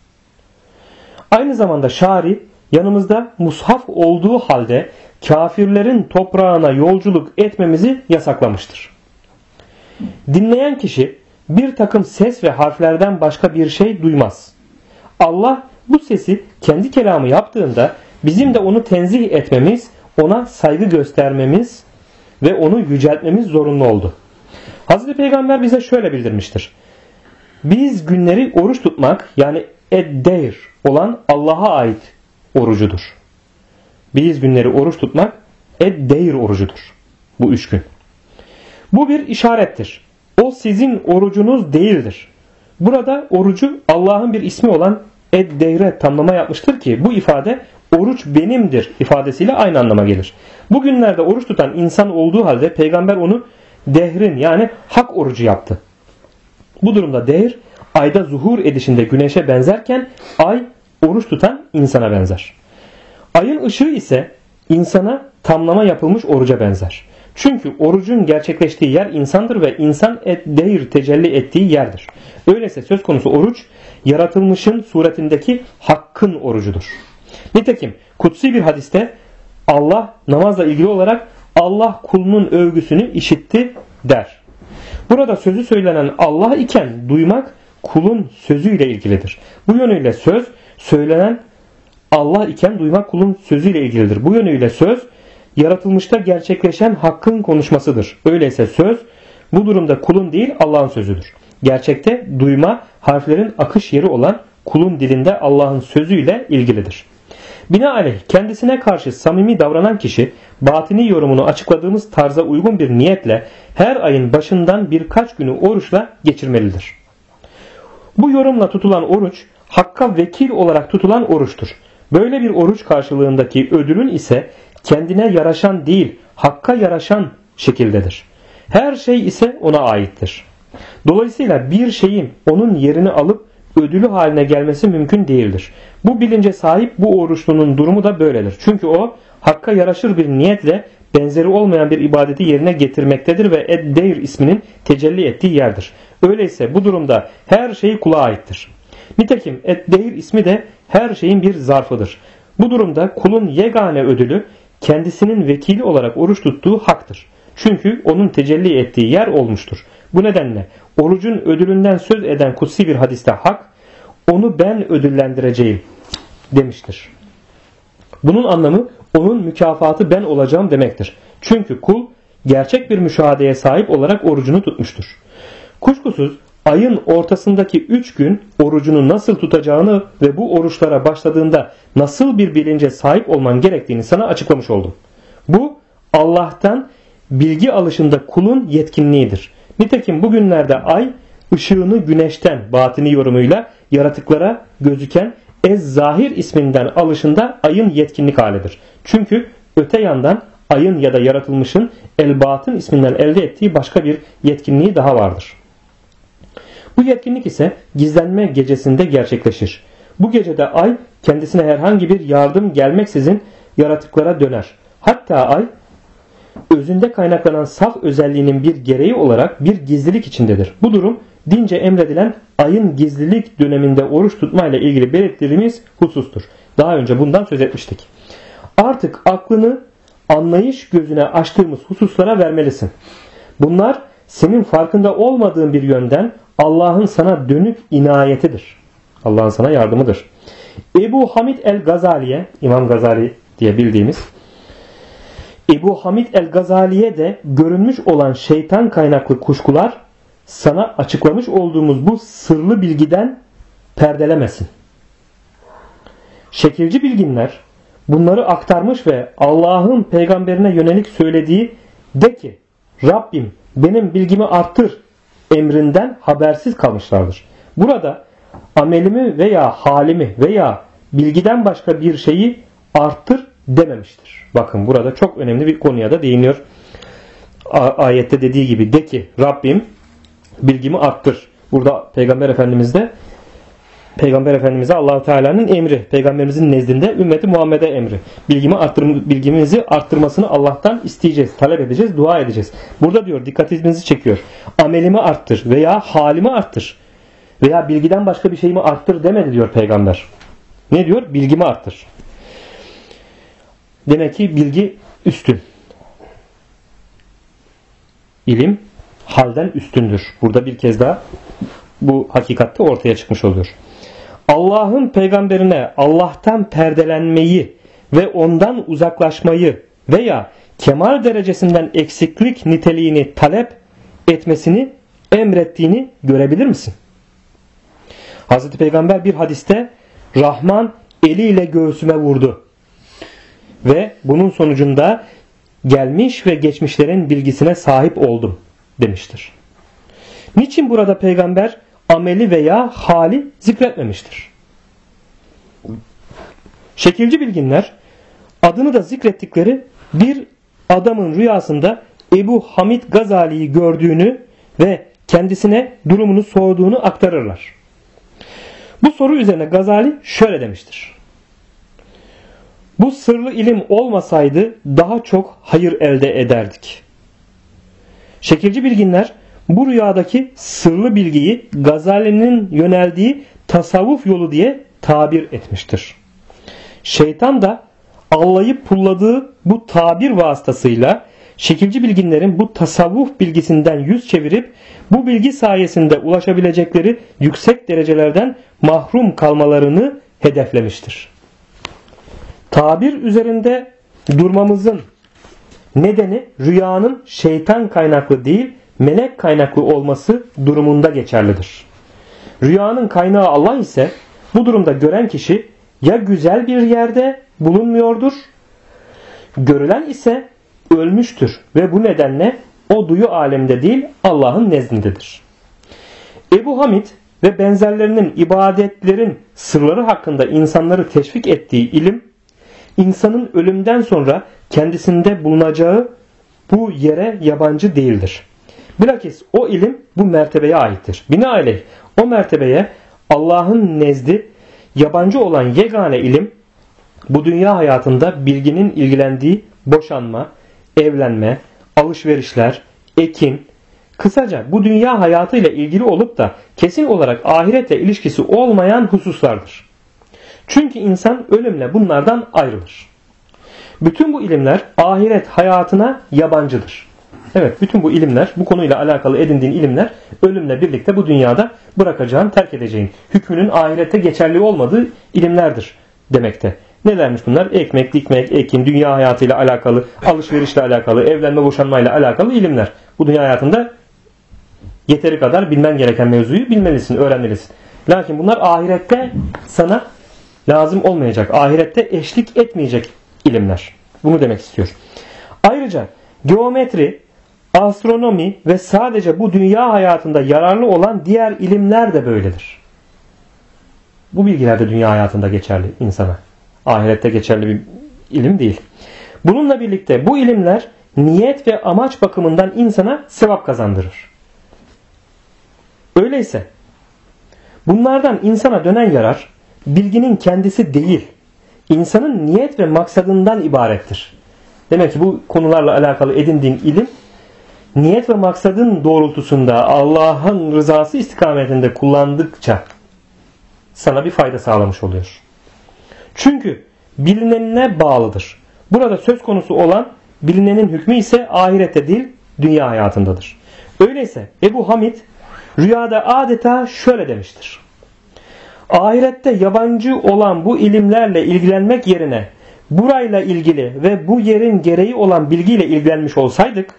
Speaker 1: Aynı zamanda şari yanımızda mushaf olduğu halde kafirlerin toprağına yolculuk etmemizi yasaklamıştır. Dinleyen kişi bir takım ses ve harflerden başka bir şey duymaz. Allah bu sesi kendi kelamı yaptığında bizim de onu tenzih etmemiz, ona saygı göstermemiz ve onu yüceltmemiz zorunlu oldu. Hazreti Peygamber bize şöyle bildirmiştir. Biz günleri oruç tutmak yani Ed-Dehr olan Allah'a ait orucudur. Biz günleri oruç tutmak Ed-Dehr orucudur. Bu 3 gün. Bu bir işarettir. O sizin orucunuz değildir. Burada orucu Allah'ın bir ismi olan Ed-Dehr'e tamlama yapmıştır ki bu ifade oruç benimdir ifadesiyle aynı anlama gelir. Bu günlerde oruç tutan insan olduğu halde peygamber onu Dehr'in yani hak orucu yaptı. Bu durumda Dehr ayda zuhur edişinde güneşe benzerken ay oruç tutan insana benzer. Ayın ışığı ise insana tamlama yapılmış oruca benzer. Çünkü orucun gerçekleştiği yer insandır ve insan Ed-Dehr tecelli ettiği yerdir. Öyleyse söz konusu oruç yaratılmışın suretindeki hakkın orucudur. Nitekim kutsi bir hadiste Allah namazla ilgili olarak Allah kulunun övgüsünü işitti der. Burada sözü söylenen Allah iken duymak kulun sözüyle ilgilidir. Bu yönüyle söz söylenen Allah iken duymak kulun sözüyle ilgilidir. Bu yönüyle söz yaratılmışta gerçekleşen hakkın konuşmasıdır. Öyleyse söz bu durumda kulun değil Allah'ın sözüdür. Gerçekte duyma harflerin akış yeri olan kulun dilinde Allah'ın sözüyle ilgilidir. Binaenaleyh kendisine karşı samimi davranan kişi batini yorumunu açıkladığımız tarza uygun bir niyetle her ayın başından birkaç günü oruçla geçirmelidir. Bu yorumla tutulan oruç hakka vekil olarak tutulan oruçtur. Böyle bir oruç karşılığındaki ödülün ise kendine yaraşan değil hakka yaraşan şekildedir. Her şey ise ona aittir. Dolayısıyla bir şeyin onun yerini alıp ödülü haline gelmesi mümkün değildir. Bu bilince sahip bu oruçlunun durumu da böyledir. Çünkü o hakka yaraşır bir niyetle benzeri olmayan bir ibadeti yerine getirmektedir ve Ed-Dehr isminin tecelli ettiği yerdir. Öyleyse bu durumda her şey kula aittir. Nitekim Ed-Dehr ismi de her şeyin bir zarfıdır. Bu durumda kulun yegane ödülü kendisinin vekili olarak oruç tuttuğu haktır. Çünkü onun tecelli ettiği yer olmuştur. Bu nedenle orucun ödülünden söz eden kutsi bir hadiste hak, onu ben ödüllendireceğim demiştir. Bunun anlamı onun mükafatı ben olacağım demektir. Çünkü kul gerçek bir müşahadeye sahip olarak orucunu tutmuştur. Kuşkusuz ayın ortasındaki 3 gün orucunu nasıl tutacağını ve bu oruçlara başladığında nasıl bir bilince sahip olman gerektiğini sana açıklamış oldum. Bu Allah'tan bilgi alışında kulun yetkinliğidir. Nitekim bugünlerde ay ışığını güneşten batini yorumuyla yaratıklara gözüken Ez-Zahir isminden alışında ayın yetkinlik halidir. Çünkü öte yandan ayın ya da yaratılmışın El-Batın isminden elde ettiği başka bir yetkinliği daha vardır. Bu yetkinlik ise gizlenme gecesinde gerçekleşir. Bu gecede ay kendisine herhangi bir yardım gelmeksizin yaratıklara döner. Hatta ay özünde kaynaklanan saf özelliğinin bir gereği olarak bir gizlilik içindedir. Bu durum dince emredilen ayın gizlilik döneminde oruç tutmayla ilgili belirttiğimiz husustur. Daha önce bundan söz etmiştik. Artık aklını anlayış gözüne açtığımız hususlara vermelisin. Bunlar senin farkında olmadığın bir yönden Allah'ın sana dönük inayetidir. Allah'ın sana yardımıdır. Ebu Hamid el-Gazali'ye, İmam Gazali diye bildiğimiz Ebu Hamid el-Gazali'ye de görünmüş olan şeytan kaynaklı kuşkular sana açıklamış olduğumuz bu sırlı bilgiden perdelemesin. Şekilci bilginler bunları aktarmış ve Allah'ın peygamberine yönelik söylediği de ki Rabbim benim bilgimi arttır emrinden habersiz kalmışlardır. Burada amelimi veya halimi veya bilgiden başka bir şeyi arttır dememiştir. Bakın burada çok önemli bir konuya da değiniyor. Ayette dediği gibi de ki Rabbim bilgimi arttır. Burada Peygamber Efendimiz'e Allah-u Teala'nın emri, Peygamberimizin nezdinde ümmeti Muhammed'e emri. Bilgimizi arttırmasını Allah'tan isteyeceğiz, talep edeceğiz, dua edeceğiz. Burada diyor dikkatinizi çekiyor. Amelimi arttır veya halimi arttır veya bilgiden başka bir şeyimi arttır demedi diyor Peygamber. Ne diyor? Bilgimi arttır. Demek ki bilgi üstün. İlim halden üstündür. Burada bir kez daha bu hakikatte ortaya çıkmış oluyor. Allah'ın peygamberine Allah'tan perdelenmeyi ve ondan uzaklaşmayı veya kemal derecesinden eksiklik niteliğini talep etmesini emrettiğini görebilir misin? Hazreti Peygamber bir hadiste Rahman eliyle göğsüme vurdu ve bunun sonucunda gelmiş ve geçmişlerin bilgisine sahip oldum demiştir. Niçin burada peygamber ameli veya hali zikretmemiştir? Şekilci bilginler adını da zikrettikleri bir adamın rüyasında Ebu Hamid Gazali'yi gördüğünü ve kendisine durumunu sorduğunu aktarırlar. Bu soru üzerine Gazali şöyle demiştir. Bu sırlı ilim olmasaydı daha çok hayır elde ederdik. Şekilci bilginler bu rüyadaki sırlı bilgiyi Gazali'nin yöneldiği tasavvuf yolu diye tabir etmiştir. Şeytan da allayıp pulladığı bu tabir vasıtasıyla şekilci bilginlerin bu tasavvuf bilgisinden yüz çevirip bu bilgi sayesinde ulaşabilecekleri yüksek derecelerden mahrum kalmalarını hedeflemiştir. Tabir üzerinde durmamızın nedeni rüyanın şeytan kaynaklı değil, melek kaynaklı olması durumunda geçerlidir. Rüyanın kaynağı Allah ise bu durumda gören kişi ya güzel bir yerde bulunmuyordur, görülen ise ölmüştür ve bu nedenle o duyu aleminde değil Allah'ın nezdindedir. Ebu Hamid ve benzerlerinin ibadetlerin sırları hakkında insanları teşvik ettiği ilim, insanın ölümden sonra kendisinde bulunacağı bu yere yabancı değildir. Bilakis o ilim bu mertebeye aittir. Binaenaleyh o mertebeye Allah'ın nezdi yabancı olan yegane ilim bu dünya hayatında bilginin ilgilendiği boşanma, evlenme, alışverişler, ekin, kısaca bu dünya hayatıyla ilgili olup da kesin olarak ahiretle ilişkisi olmayan hususlardır. Çünkü insan ölümle bunlardan ayrılır. Bütün bu ilimler ahiret hayatına yabancıdır. Evet, bütün bu ilimler, bu konuyla alakalı edindiğin ilimler ölümle birlikte bu dünyada bırakacağın, terk edeceğin, hükmünün ahirette geçerli olmadığı ilimlerdir demekte. Nelermiş bunlar? Ekmek, dikmek, ekin, dünya hayatıyla alakalı, alışverişle alakalı, evlenme, boşanmayla alakalı ilimler. Bu dünya hayatında Yeteri kadar bilmen gereken mevzuyu bilmelisin, öğrenmelisin. Lakin bunlar ahirette sana lazım olmayacak, ahirette eşlik etmeyecek ilimler. Bunu demek istiyor. Ayrıca geometri, astronomi ve sadece bu dünya hayatında yararlı olan diğer ilimler de böyledir. Bu bilgiler de dünya hayatında geçerli insana. Ahirette geçerli bir ilim değil. Bununla birlikte bu ilimler niyet ve amaç bakımından insana sevap kazandırır. Öyleyse bunlardan insana dönen yarar bilginin kendisi değil, insanın niyet ve maksadından ibarettir. Demek ki bu konularla alakalı edindiğin ilim, niyet ve maksadın doğrultusunda Allah'ın rızası istikametinde kullandıkça sana bir fayda sağlamış oluyor. Çünkü bilinenine bağlıdır. Burada söz konusu olan bilinenin hükmü ise ahirette değil, dünya hayatındadır. Öyleyse Ebu Hamid rüyada adeta şöyle demiştir. Ahirette yabancı olan bu ilimlerle ilgilenmek yerine burayla ilgili ve bu yerin gereği olan bilgiyle ilgilenmiş olsaydık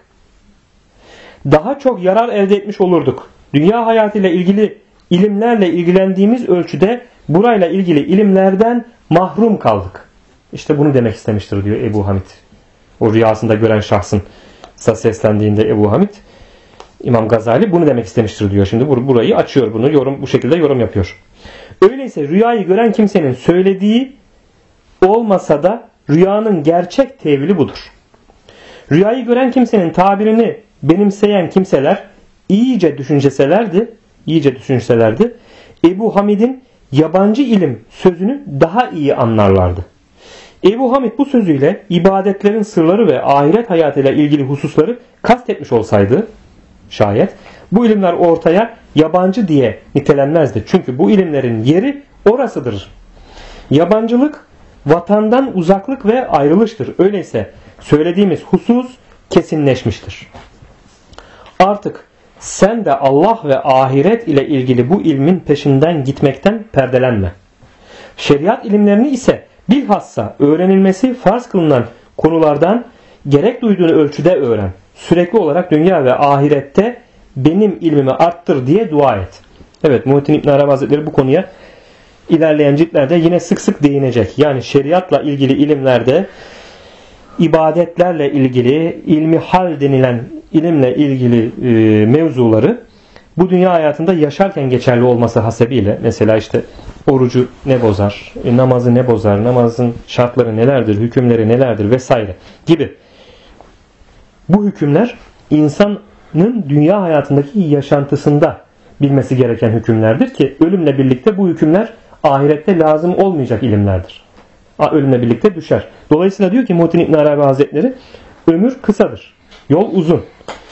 Speaker 1: daha çok yarar elde etmiş olurduk. Dünya hayatıyla ilgili ilimlerle ilgilendiğimiz ölçüde burayla ilgili ilimlerden mahrum kaldık. İşte bunu demek istemiştir diyor Ebu Hamid. O rüyasında gören şahsın seslendiğinde Ebu Hamid, İmam Gazali bunu demek istemiştir diyor. Şimdi burayı açıyor, bunu bu şekilde yorum yapıyor. Öyleyse rüyayı gören kimsenin söylediği olmasa da rüyanın gerçek tevili budur. Rüyayı gören kimsenin tabirini benimseyen kimseler iyice düşünselerdi Ebu Hamid'in yabancı ilim sözünü daha iyi anlarlardı. Ebu Hamid bu sözüyle ibadetlerin sırları ve ahiret hayatıyla ilgili hususları kastetmiş olsaydı şayet bu ilimler ortaya yabancı diye nitelenmezdi. Çünkü bu ilimlerin yeri orasıdır. Yabancılık vatandan uzaklık ve ayrılıştır. Öyleyse söylediğimiz husus kesinleşmiştir. Artık sen de Allah ve ahiret ile ilgili bu ilmin peşinden gitmekten perdelenme. Şeriat ilimlerini ise bilhassa öğrenilmesi farz kılınan konulardan gerek duyduğun ölçüde öğren. Sürekli olarak dünya ve ahirette benim ilmimi arttır diye dua et. Evet, Muhittin İbn Arabi Hazretleri bu konuya ilerleyen ciltlerde yine sık sık değinecek. Yani şeriatla ilgili ilimlerde, ibadetlerle ilgili, ilmi hal denilen ilimle ilgili mevzuları bu dünya hayatında yaşarken geçerli olması hasebiyle, mesela işte orucu ne bozar, namazı ne bozar, namazın şartları nelerdir, hükümleri nelerdir vesaire gibi bu hükümler insanın dünya hayatındaki yaşantısında bilmesi gereken hükümlerdir ki ölümle birlikte bu hükümler ahirette lazım olmayacak ilimlerdir. Ölümle birlikte düşer. Dolayısıyla diyor ki Muhittin İbn Arabi Hazretleri, ömür kısadır, yol uzun.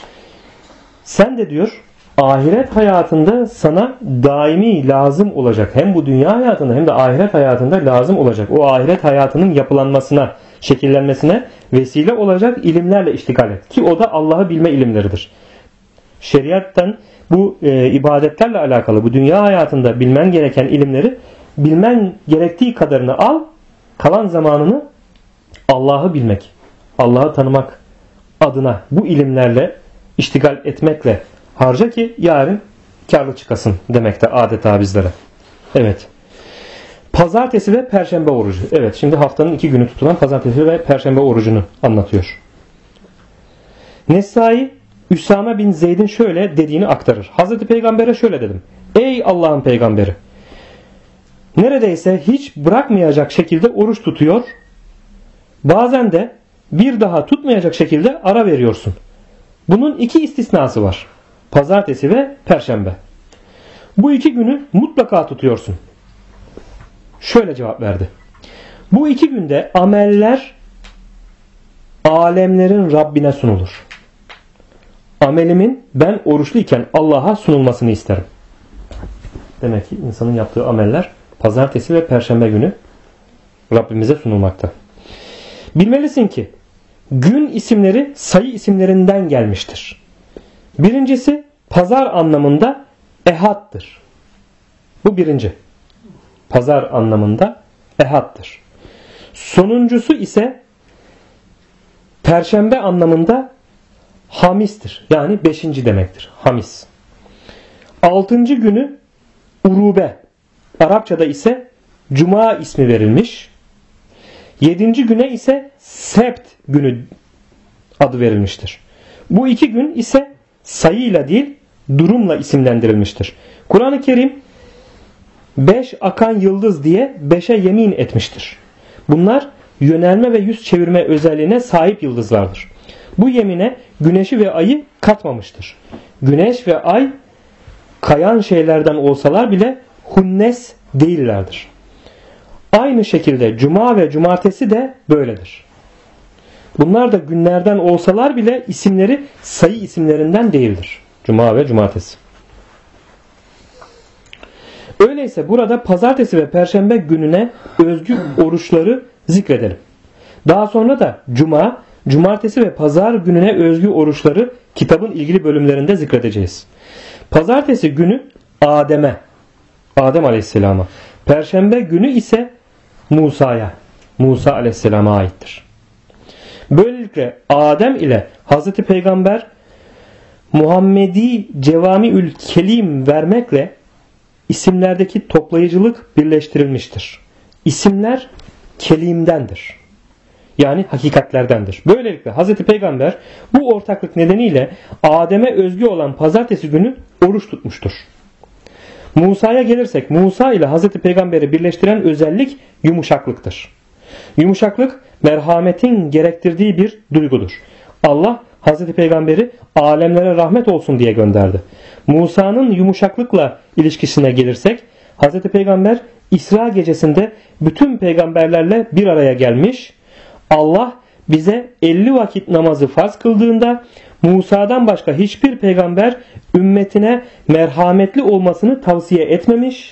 Speaker 1: Sen de diyor ahiret hayatında sana daimi lazım olacak. Hem bu dünya hayatında hem de ahiret hayatında lazım olacak. O ahiret hayatının yapılanmasına, şekillenmesine vesile olacak ilimlerle iştigal et. Ki o da Allah'ı bilme ilimleridir. Şeriattan bu ibadetlerle alakalı bu dünya hayatında bilmen gereken ilimleri bilmen gerektiği kadarını al. Kalan zamanını Allah'ı bilmek, Allah'ı tanımak adına bu ilimlerle iştigal etmekle harca ki yarın karlı çıkasın demekte adeta bizlere. Evet. Pazartesi ve Perşembe orucu. Evet, şimdi haftanın 2 günü tutulan Pazartesi ve Perşembe orucunu anlatıyor. Nesai, Üsame bin Zeyd'in şöyle dediğini aktarır. Hazreti Peygamber'e şöyle dedim. Ey Allah'ın peygamberi! Neredeyse hiç bırakmayacak şekilde oruç tutuyor. Bazen de bir daha tutmayacak şekilde ara veriyorsun. Bunun 2 istisnası var. Pazartesi ve Perşembe. Bu 2 günü mutlaka tutuyorsun. Şöyle cevap verdi. Bu 2 günde ameller alemlerin Rabbine sunulur. Amelimin ben oruçluyken Allah'a sunulmasını isterim. Demek ki insanın yaptığı ameller Pazartesi ve Perşembe günü Rabbimize sunulmakta. Bilmelisin ki gün isimleri sayı isimlerinden gelmiştir. Birincisi pazar anlamında ehaddır. Bu birinci. Pazar anlamında ehaddır. Sonuncusu ise Perşembe anlamında hamistir. Yani 5. demektir. Hamis. 6. günü Urube, Arapçada ise Cuma ismi verilmiş. 7. güne ise Sebt günü adı verilmiştir. Bu 2 gün ise sayıyla değil durumla isimlendirilmiştir. Kur'an-ı Kerim 5 akan yıldız diye 5'e yemin etmiştir. Bunlar yönelme ve yüz çevirme özelliğine sahip yıldızlardır. Bu yemine güneşi ve ayı katmamıştır. Güneş ve ay kayan şeylerden olsalar bile hunnes değillerdir. Aynı şekilde cuma ve cumartesi de böyledir. Bunlar da günlerden olsalar bile isimleri sayı isimlerinden değildir. Cuma ve cumartesi. Öyleyse burada pazartesi ve perşembe gününe özgü oruçları zikredelim. Daha sonra da cuma, cumartesi ve pazar gününe özgü oruçları kitabın ilgili bölümlerinde zikredeceğiz. Pazartesi günü Adem Aleyhisselam'a, perşembe günü ise Musa Aleyhisselam'a aittir. Böylelikle Adem ile Hazreti Peygamber Muhammedi Cevamiül Kelim vermekle isimlerdeki toplayıcılık birleştirilmiştir. İsimler kelimdendir. Yani hakikatlerdendir. Böylelikle Hazreti Peygamber bu ortaklık nedeniyle Adem'e özgü olan pazartesi günü oruç tutmuştur. Musa'ya gelirsek Musa ile Hazreti Peygamber'i birleştiren özellik yumuşaklıktır. Yumuşaklık merhametin gerektirdiği bir duygudur. Allah Hazreti Peygamber'i alemlere rahmet olsun diye gönderdi. Musa'nın yumuşaklıkla ilişkisine gelirsek Hazreti Peygamber İsra gecesinde bütün peygamberlerle bir araya gelmiş. Allah bize 50 vakit namazı farz kıldığında Musa'dan başka hiçbir peygamber ümmetine merhametli olmasını tavsiye etmemiş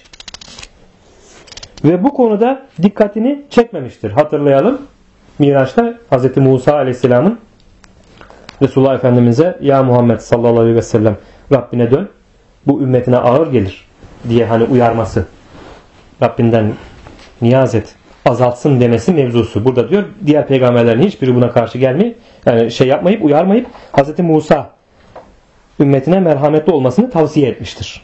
Speaker 1: ve bu konuda dikkatini çekmemiştir. Hatırlayalım. Miraç'ta Hz. Musa Aleyhisselam'ın Resulullah Efendimiz'e ya Muhammed sallallahu aleyhi ve sellem Rabbine dön, bu ümmetine ağır gelir diye hani uyarması, Rabbinden niyaz et, azaltsın demesi mevzusu. Burada diyor diğer peygamberlerin hiçbiri buna karşı gelmeyip yani uyarmayıp Hz. Musa ümmetine merhametli olmasını tavsiye etmiştir.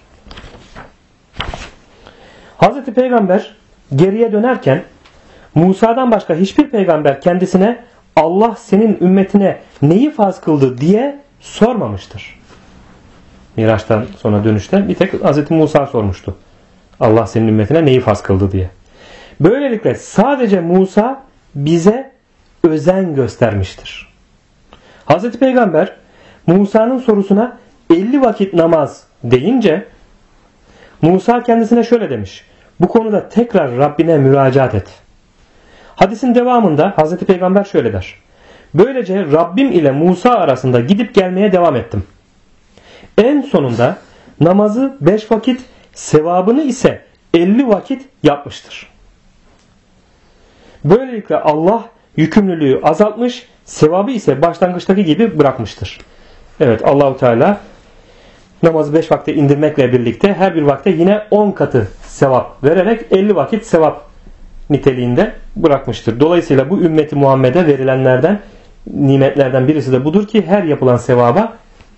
Speaker 1: Hz. Peygamber geriye dönerken Musa'dan başka hiçbir peygamber kendisine Allah senin ümmetine neyi farz kıldı diye sormamıştır. Miraç'tan sonra dönüşte bir tek Hz. Musa sormuştu. Allah senin ümmetine neyi farz kıldı diye. Böylelikle sadece Musa bize özen göstermiştir. Hz. Peygamber Musa'nın sorusuna 50 vakit namaz deyince Musa kendisine şöyle demiş. Bu konuda tekrar Rabbine müracaat et. Hadisin devamında Hz. Peygamber şöyle der. Böylece Rabbim ile Musa arasında gidip gelmeye devam ettim. En sonunda namazı 5 vakit, sevabını ise 50 vakit yapmıştır. Böylelikle Allah yükümlülüğü azaltmış, sevabı ise başlangıçtaki gibi bırakmıştır. Evet, Allahu Teala namazı 5 vakte indirmekle birlikte her bir vakte yine 10 katı sevap vererek 50 vakit sevap niteliğinde bırakmıştır. Dolayısıyla bu ümmeti Muhammed'e verilenlerden, nimetlerden birisi de budur ki her yapılan sevaba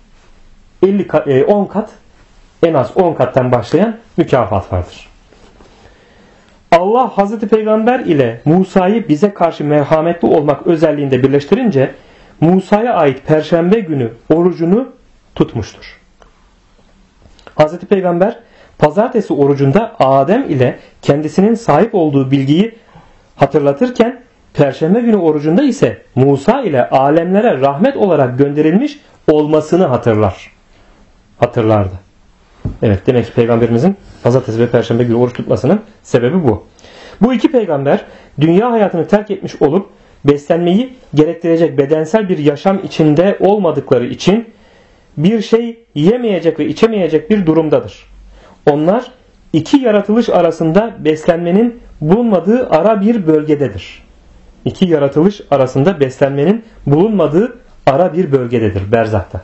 Speaker 1: 10 kat, en az 10 kattan başlayan mükafat vardır. Allah Hazreti Peygamber ile Musa'yı bize karşı merhametli olmak özelliğinde birleştirince Musa'ya ait Perşembe günü orucunu tutmuştur. Hazreti Peygamber Pazartesi orucunda Adem ile kendisinin sahip olduğu bilgiyi hatırlatırken Perşembe günü orucunda ise Musa ile alemlere rahmet olarak gönderilmiş olmasını hatırlardı. Evet, demek ki Peygamberimizin Pazartesi ve Perşembe günü oruç tutmasının sebebi bu. Bu iki peygamber dünya hayatını terk etmiş olup beslenmeyi gerektirecek bedensel bir yaşam içinde olmadıkları için bir şey yemeyecek ve içemeyecek bir durumdadır. Onlar iki yaratılış arasında beslenmenin bulunmadığı ara bir bölgededir. İki yaratılış arasında beslenmenin bulunmadığı ara bir bölgededir, berzahta.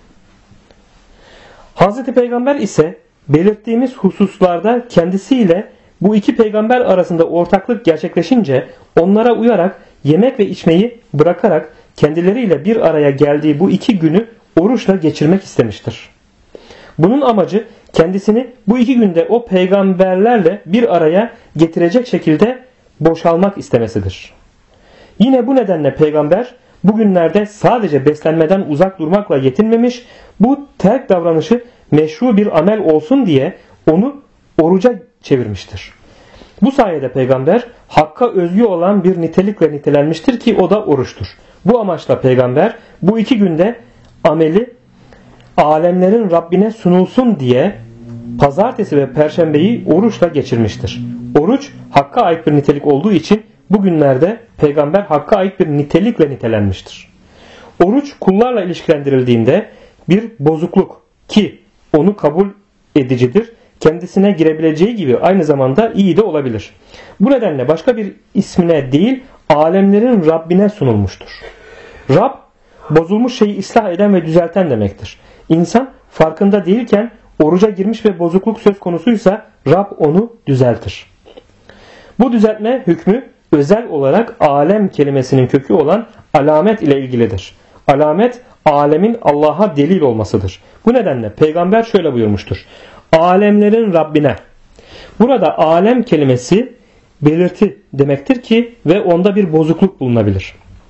Speaker 1: Hazreti Peygamber ise belirttiğimiz hususlarda kendisiyle bu iki peygamber arasında ortaklık gerçekleşince onlara uyarak yemek ve içmeyi bırakarak kendileriyle bir araya geldiği bu iki günü oruçla geçirmek istemiştir. Bunun amacı kendisini bu 2 günde o peygamberlerle bir araya getirecek şekilde boşalmak istemesidir. Yine bu nedenle peygamber bugünlerde sadece beslenmeden uzak durmakla yetinmemiş, bu terk davranışı meşru bir amel olsun diye onu oruca çevirmiştir. Bu sayede peygamber hakka özgü olan bir nitelikle nitelenmiştir ki o da oruçtur. Bu amaçla peygamber bu 2 günde ameli alemlerin Rabbine sunulsun diye pazartesi ve perşembeyi oruçla geçirmiştir. Oruç hakka ait bir nitelik olduğu için bugünlerde peygamber hakka ait bir nitelikle nitelenmiştir. Oruç kullarla ilişkilendirildiğinde bir bozukluk ki onu kabul edicidir, kendisine girebileceği gibi aynı zamanda iyi de olabilir. Bu nedenle başka bir ismine değil alemlerin Rabbine sunulmuştur. Rab bozulmuş şeyi ıslah eden ve düzelten demektir. İnsan farkında değilken oruca girmiş ve bozukluk söz konusuysa Rab onu düzeltir. Bu düzeltme hükmü özel olarak alem kelimesinin kökü olan alamet ile ilgilidir. Alamet alemin Allah'a delil olmasıdır. Bu nedenle peygamber şöyle buyurmuştur. Alemlerin Rabbine. Burada alem kelimesi belirti demektir ki ve onda bir bozukluk bulunabilir.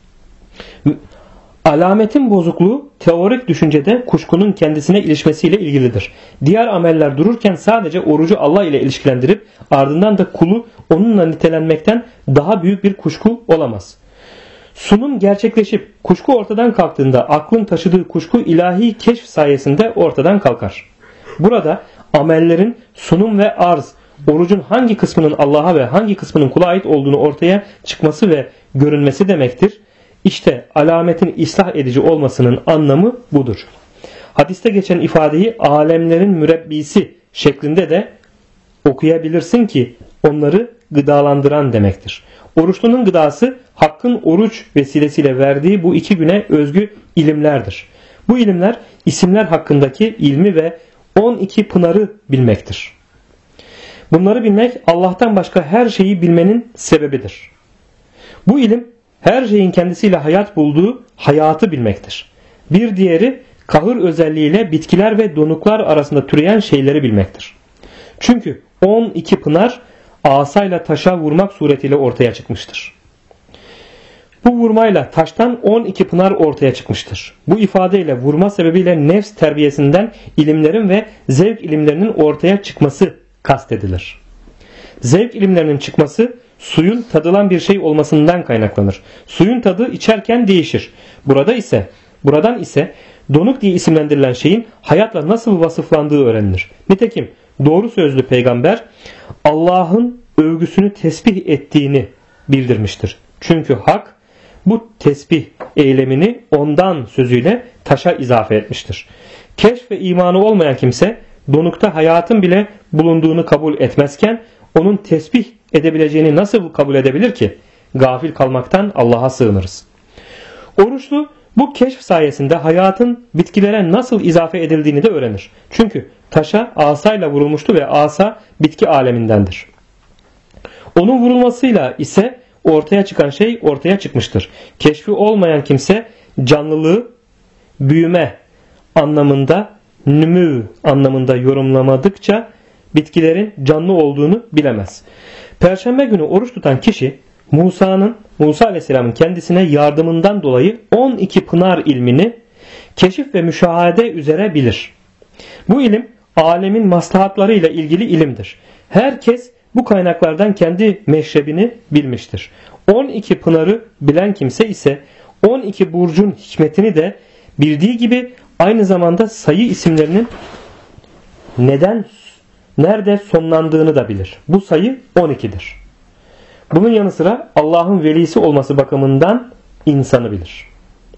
Speaker 1: Alametin bozukluğu teorik düşüncede kuşkunun kendisine ilişmesiyle ilgilidir. Diğer ameller dururken sadece orucu Allah ile ilişkilendirip ardından da kulu onunla nitelenmekten daha büyük bir kuşku olamaz. Sunum gerçekleşip kuşku ortadan kalktığında aklın taşıdığı kuşku ilahi keşf sayesinde ortadan kalkar. Burada amellerin sunum ve arz, orucun hangi kısmının Allah'a ve hangi kısmının kula ait olduğunu ortaya çıkması ve görünmesi demektir. İşte alametin ıslah edici olmasının anlamı budur. Hadiste geçen ifadeyi alemlerin mürebbisi şeklinde de okuyabilirsin ki onları gıdalandıran demektir. Oruçlunun gıdası Hakk'ın oruç vesilesiyle verdiği bu 2 güne özgü ilimlerdir. Bu ilimler isimler hakkındaki ilmi ve 12 pınarı bilmektir. Bunları bilmek Allah'tan başka her şeyi bilmenin sebebidir. Bu ilim her şeyin kendisiyle hayat bulduğu hayatı bilmektir. Bir diğeri kahır özelliğiyle bitkiler ve donuklar arasında türeyen şeyleri bilmektir. Çünkü 12 pınar asayla taşa vurmak suretiyle ortaya çıkmıştır. Bu vurmayla taştan 12 pınar ortaya çıkmıştır. Bu ifadeyle vurma sebebiyle nefs terbiyesinden ilimlerin ve zevk ilimlerinin ortaya çıkması kastedilir. Zevk ilimlerinin çıkması suyun tadılan bir şey olmasından kaynaklanır. Suyun tadı içerken değişir. Buradan ise donuk diye isimlendirilen şeyin hayatla nasıl vasıflandığı öğrenilir. Nitekim doğru sözlü peygamber Allah'ın övgüsünü tesbih ettiğini bildirmiştir. Çünkü Hak bu tesbih eylemini ondan sözüyle taşa izafe etmiştir. Keşf ve imanı olmayan kimse donukta hayatın bile bulunduğunu kabul etmezken onun tesbih edebileceğini nasıl kabul edebilir ki? Gafil kalmaktan Allah'a sığınırız. Oruçlu bu keşf sayesinde hayatın bitkilere nasıl izafe edildiğini de öğrenir. Çünkü taşa asayla vurulmuştu ve asa bitki alemindendir. Onun vurulmasıyla ise ortaya çıkan şey ortaya çıkmıştır. Keşfi olmayan kimse canlılığı büyüme anlamında, nümü anlamında yorumlamadıkça bitkilerin canlı olduğunu bilemez. Perşembe günü oruç tutan kişi Musa Aleyhisselam'ın kendisine yardımından dolayı 12 pınar ilmini keşif ve müşahede üzere bilir. Bu ilim alemin maslahatlarıyla ilgili ilimdir. Herkes bu kaynaklardan kendi meşrebini bilmiştir. 12 pınarı bilen kimse ise 12 burcun hikmetini de bildiği gibi aynı zamanda sayı isimlerinin nerede sonlandığını da bilir. Bu sayı 12'dir. Bunun yanı sıra Allah'ın velisi olması bakımından insanı bilir.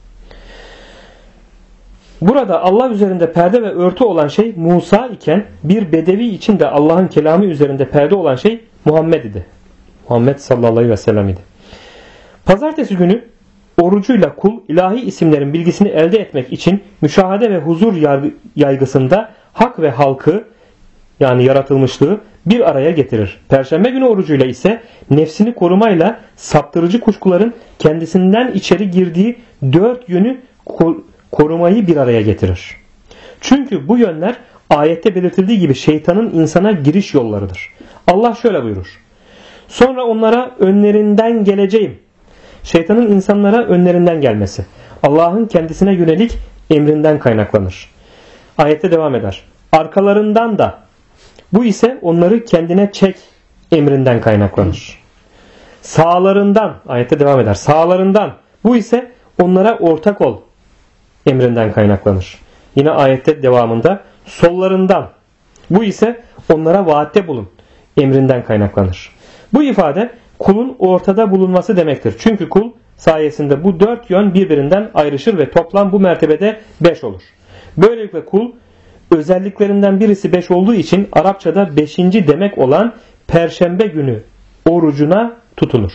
Speaker 1: Burada Allah üzerinde perde ve örtü olan şey Musa iken bir bedevi için de Allah'ın kelamı üzerinde perde olan şey Muhammed idi. Muhammed sallallahu aleyhi ve sellem idi. Pazartesi günü orucuyla kul ilahi isimlerin bilgisini elde etmek için müşahede ve huzur yaygısında hak ve halkı yani yaratılmışlığı bir araya getirir. Perşembe günü orucuyla ise nefsini korumayla saptırıcı kuşkuların kendisinden içeri girdiği 4 yönü korumayı bir araya getirir. Çünkü bu yönler ayette belirtildiği gibi şeytanın insana giriş yollarıdır. Allah şöyle buyurur. Sonra onlara önlerinden geleceğim. Şeytanın insanlara önlerinden gelmesi Allah'ın kendisine yönelik emrinden kaynaklanır. Ayette devam eder. Arkalarından da, bu ise onları kendine çek emrinden kaynaklanır. Sağlarından, ayette devam eder. Sağlarından, bu ise onlara ortak ol emrinden kaynaklanır. Yine ayette devamında sollarından, bu ise onlara vaatte bulun emrinden kaynaklanır. Bu ifade kulun ortada bulunması demektir. Çünkü kul sayesinde bu 4 yön birbirinden ayrışır ve toplam bu mertebede 5 olur. Böylelikle kul özelliklerinden birisi 5 olduğu için Arapçada 5. demek olan Perşembe günü orucuna tutunur.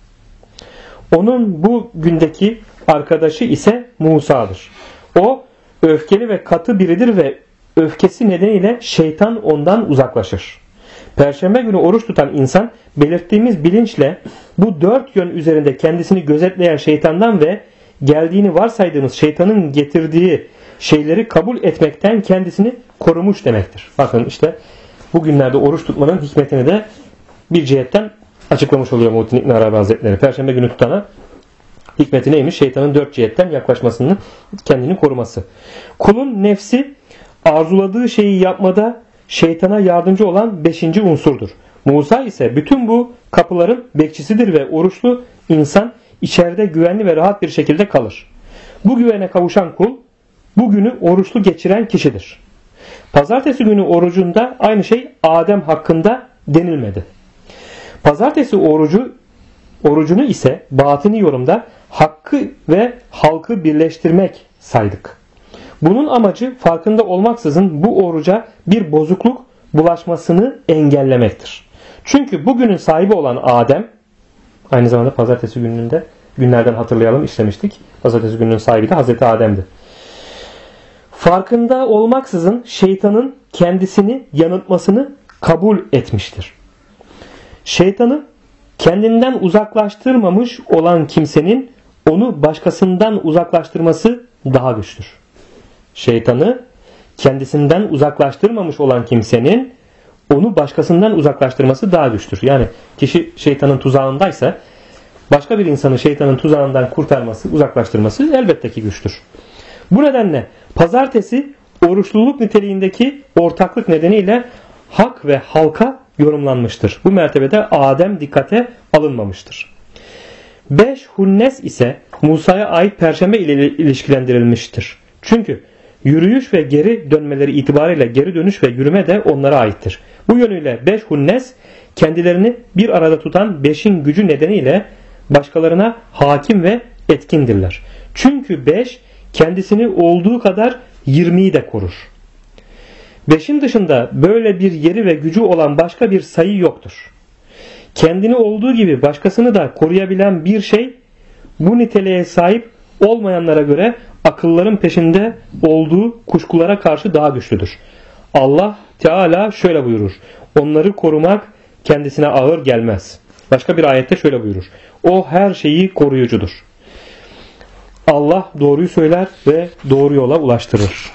Speaker 1: Onun bu gündeki arkadaşı ise Musa'dır. O öfkeli ve katı biridir ve öfkesi nedeniyle şeytan ondan uzaklaşır. Perşembe günü oruç tutan insan belirttiğimiz bilinçle bu 4 yön üzerinde kendisini gözetleyen şeytandan ve geldiğini varsaydığımız şeytanın getirdiği şeyleri kabul etmekten kendisini korumuş demektir. Bakın işte bugünlerde oruç tutmanın hikmetini de bir cihetten açıklamış oluyor Muhittin İbn Arabi Hazretleri. Perşembe günü tutana hikmeti neymiş? Şeytanın 4 cihetten yaklaşmasını, kendini koruması. Kulun nefsi arzuladığı şeyi yapmada şeytana yardımcı olan 5. unsurdur. Musa ise bütün bu kapıların bekçisidir ve oruçlu insan içeride güvenli ve rahat bir şekilde kalır. Bu güvene kavuşan kul bu günü oruçlu geçiren kişidir. Pazartesi günü orucunda aynı şey Adem hakkında denilmedi. Pazartesi orucunu ise batini yorumda hakkı ve halkı birleştirmek saydık. Bunun amacı farkında olmaksızın bu oruca bir bozukluk bulaşmasını engellemektir. Çünkü bugünün sahibi olan Adem, aynı zamanda pazartesi gününde günlerden hatırlayalım işlemiştik. Pazartesi gününün sahibi de Hazreti Adem'di. Farkında olmaksızın şeytanın kendisini yanıltmasını kabul etmiştir. Şeytanı kendinden uzaklaştırmamış olan kimsenin onu başkasından uzaklaştırması daha güçtür. Şeytanı kendisinden uzaklaştırmamış olan kimsenin onu başkasından uzaklaştırması daha güçtür. Yani kişi şeytanın tuzağındaysa başka bir insanı şeytanın tuzağından kurtarması, uzaklaştırması elbette ki güçtür. Bu nedenle pazartesi oruçluluk niteliğindeki ortaklık nedeniyle hak ve halka yorumlanmıştır. Bu mertebede Adem dikkate alınmamıştır. 5 Hunnes ise Musa'ya ait perşembe ile ilişkilendirilmiştir. Çünkü yürüyüş ve geri dönmeleri itibariyle geri dönüş ve yürüme de onlara aittir. Bu yönüyle 5 Hunnes kendilerini bir arada tutan 5'in gücü nedeniyle başkalarına hakim ve etkindirler. Çünkü 5 kendisini olduğu kadar 20'yi de korur. 5'in dışında böyle bir yeri ve gücü olan başka bir sayı yoktur. Kendini olduğu gibi başkasını da koruyabilen bir şey bu niteliğe sahip olmayanlara göre akılların peşinde olduğu kuşkulara karşı daha güçlüdür. Allah Teala şöyle buyurur. Onları korumak kendisine ağır gelmez. Başka bir ayette şöyle buyurur. O her şeyi koruyucudur. Allah doğruyu söyler ve doğru yola ulaştırır.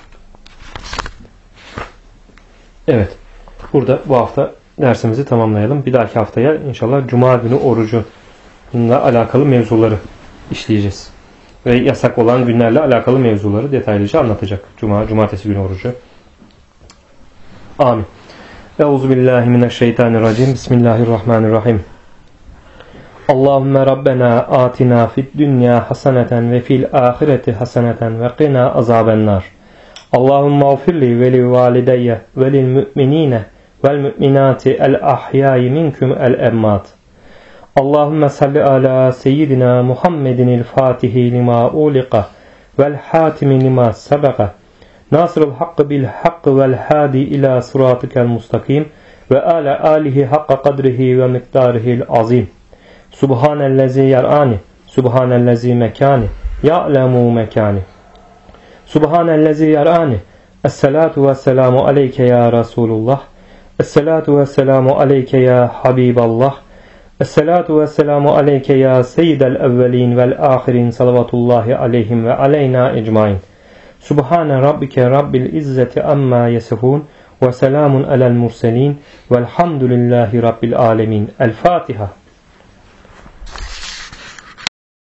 Speaker 1: Evet. Burada bu hafta dersimizi tamamlayalım. Bir dahaki haftaya inşallah Cuma günü orucunla alakalı mevzuları işleyeceğiz. Ve yasak olan günlerle alakalı mevzuları detaylıca anlatacak. Cumartesi günü orucu. Amin. Euzubillahimineşşeytanirracim. Bismillahirrahmanirrahim. Allahümme Rabbena atina fid dünya haseneten ve fil ahireti haseneten ve qina azabennar. Allahümme ağfirli ve li valideyye ve lil müminine vel müminati el ahyai minkum el emmat. Allahümme salli ala seyyidina Muhammedinil fatihi lima uliqa vel hatimi lima sabaka. Nasrul hakkı bil hakkı vel hadi ila sıratikel mustakim ve ala alihi hakka kadrihi ve miktarihil azim. Subhanellezi yar'ani, subhanellezi mekani, ya'lemu mekani. Subhanellezi yar'ani. Esselatu vesselamu aleyke ya Resulullah. Esselatu vesselamu aleyke ya Habiballah. Esselatu vesselamu aleyke ya seyyidel evvelin vel ahirin salavatullahi aleyhim ve aleyna ecmain. Subhane rabbike rabbil izzeti amma yasifun ve selamun alel murselin velhamdülillahi rabbil alemin. El Fatiha.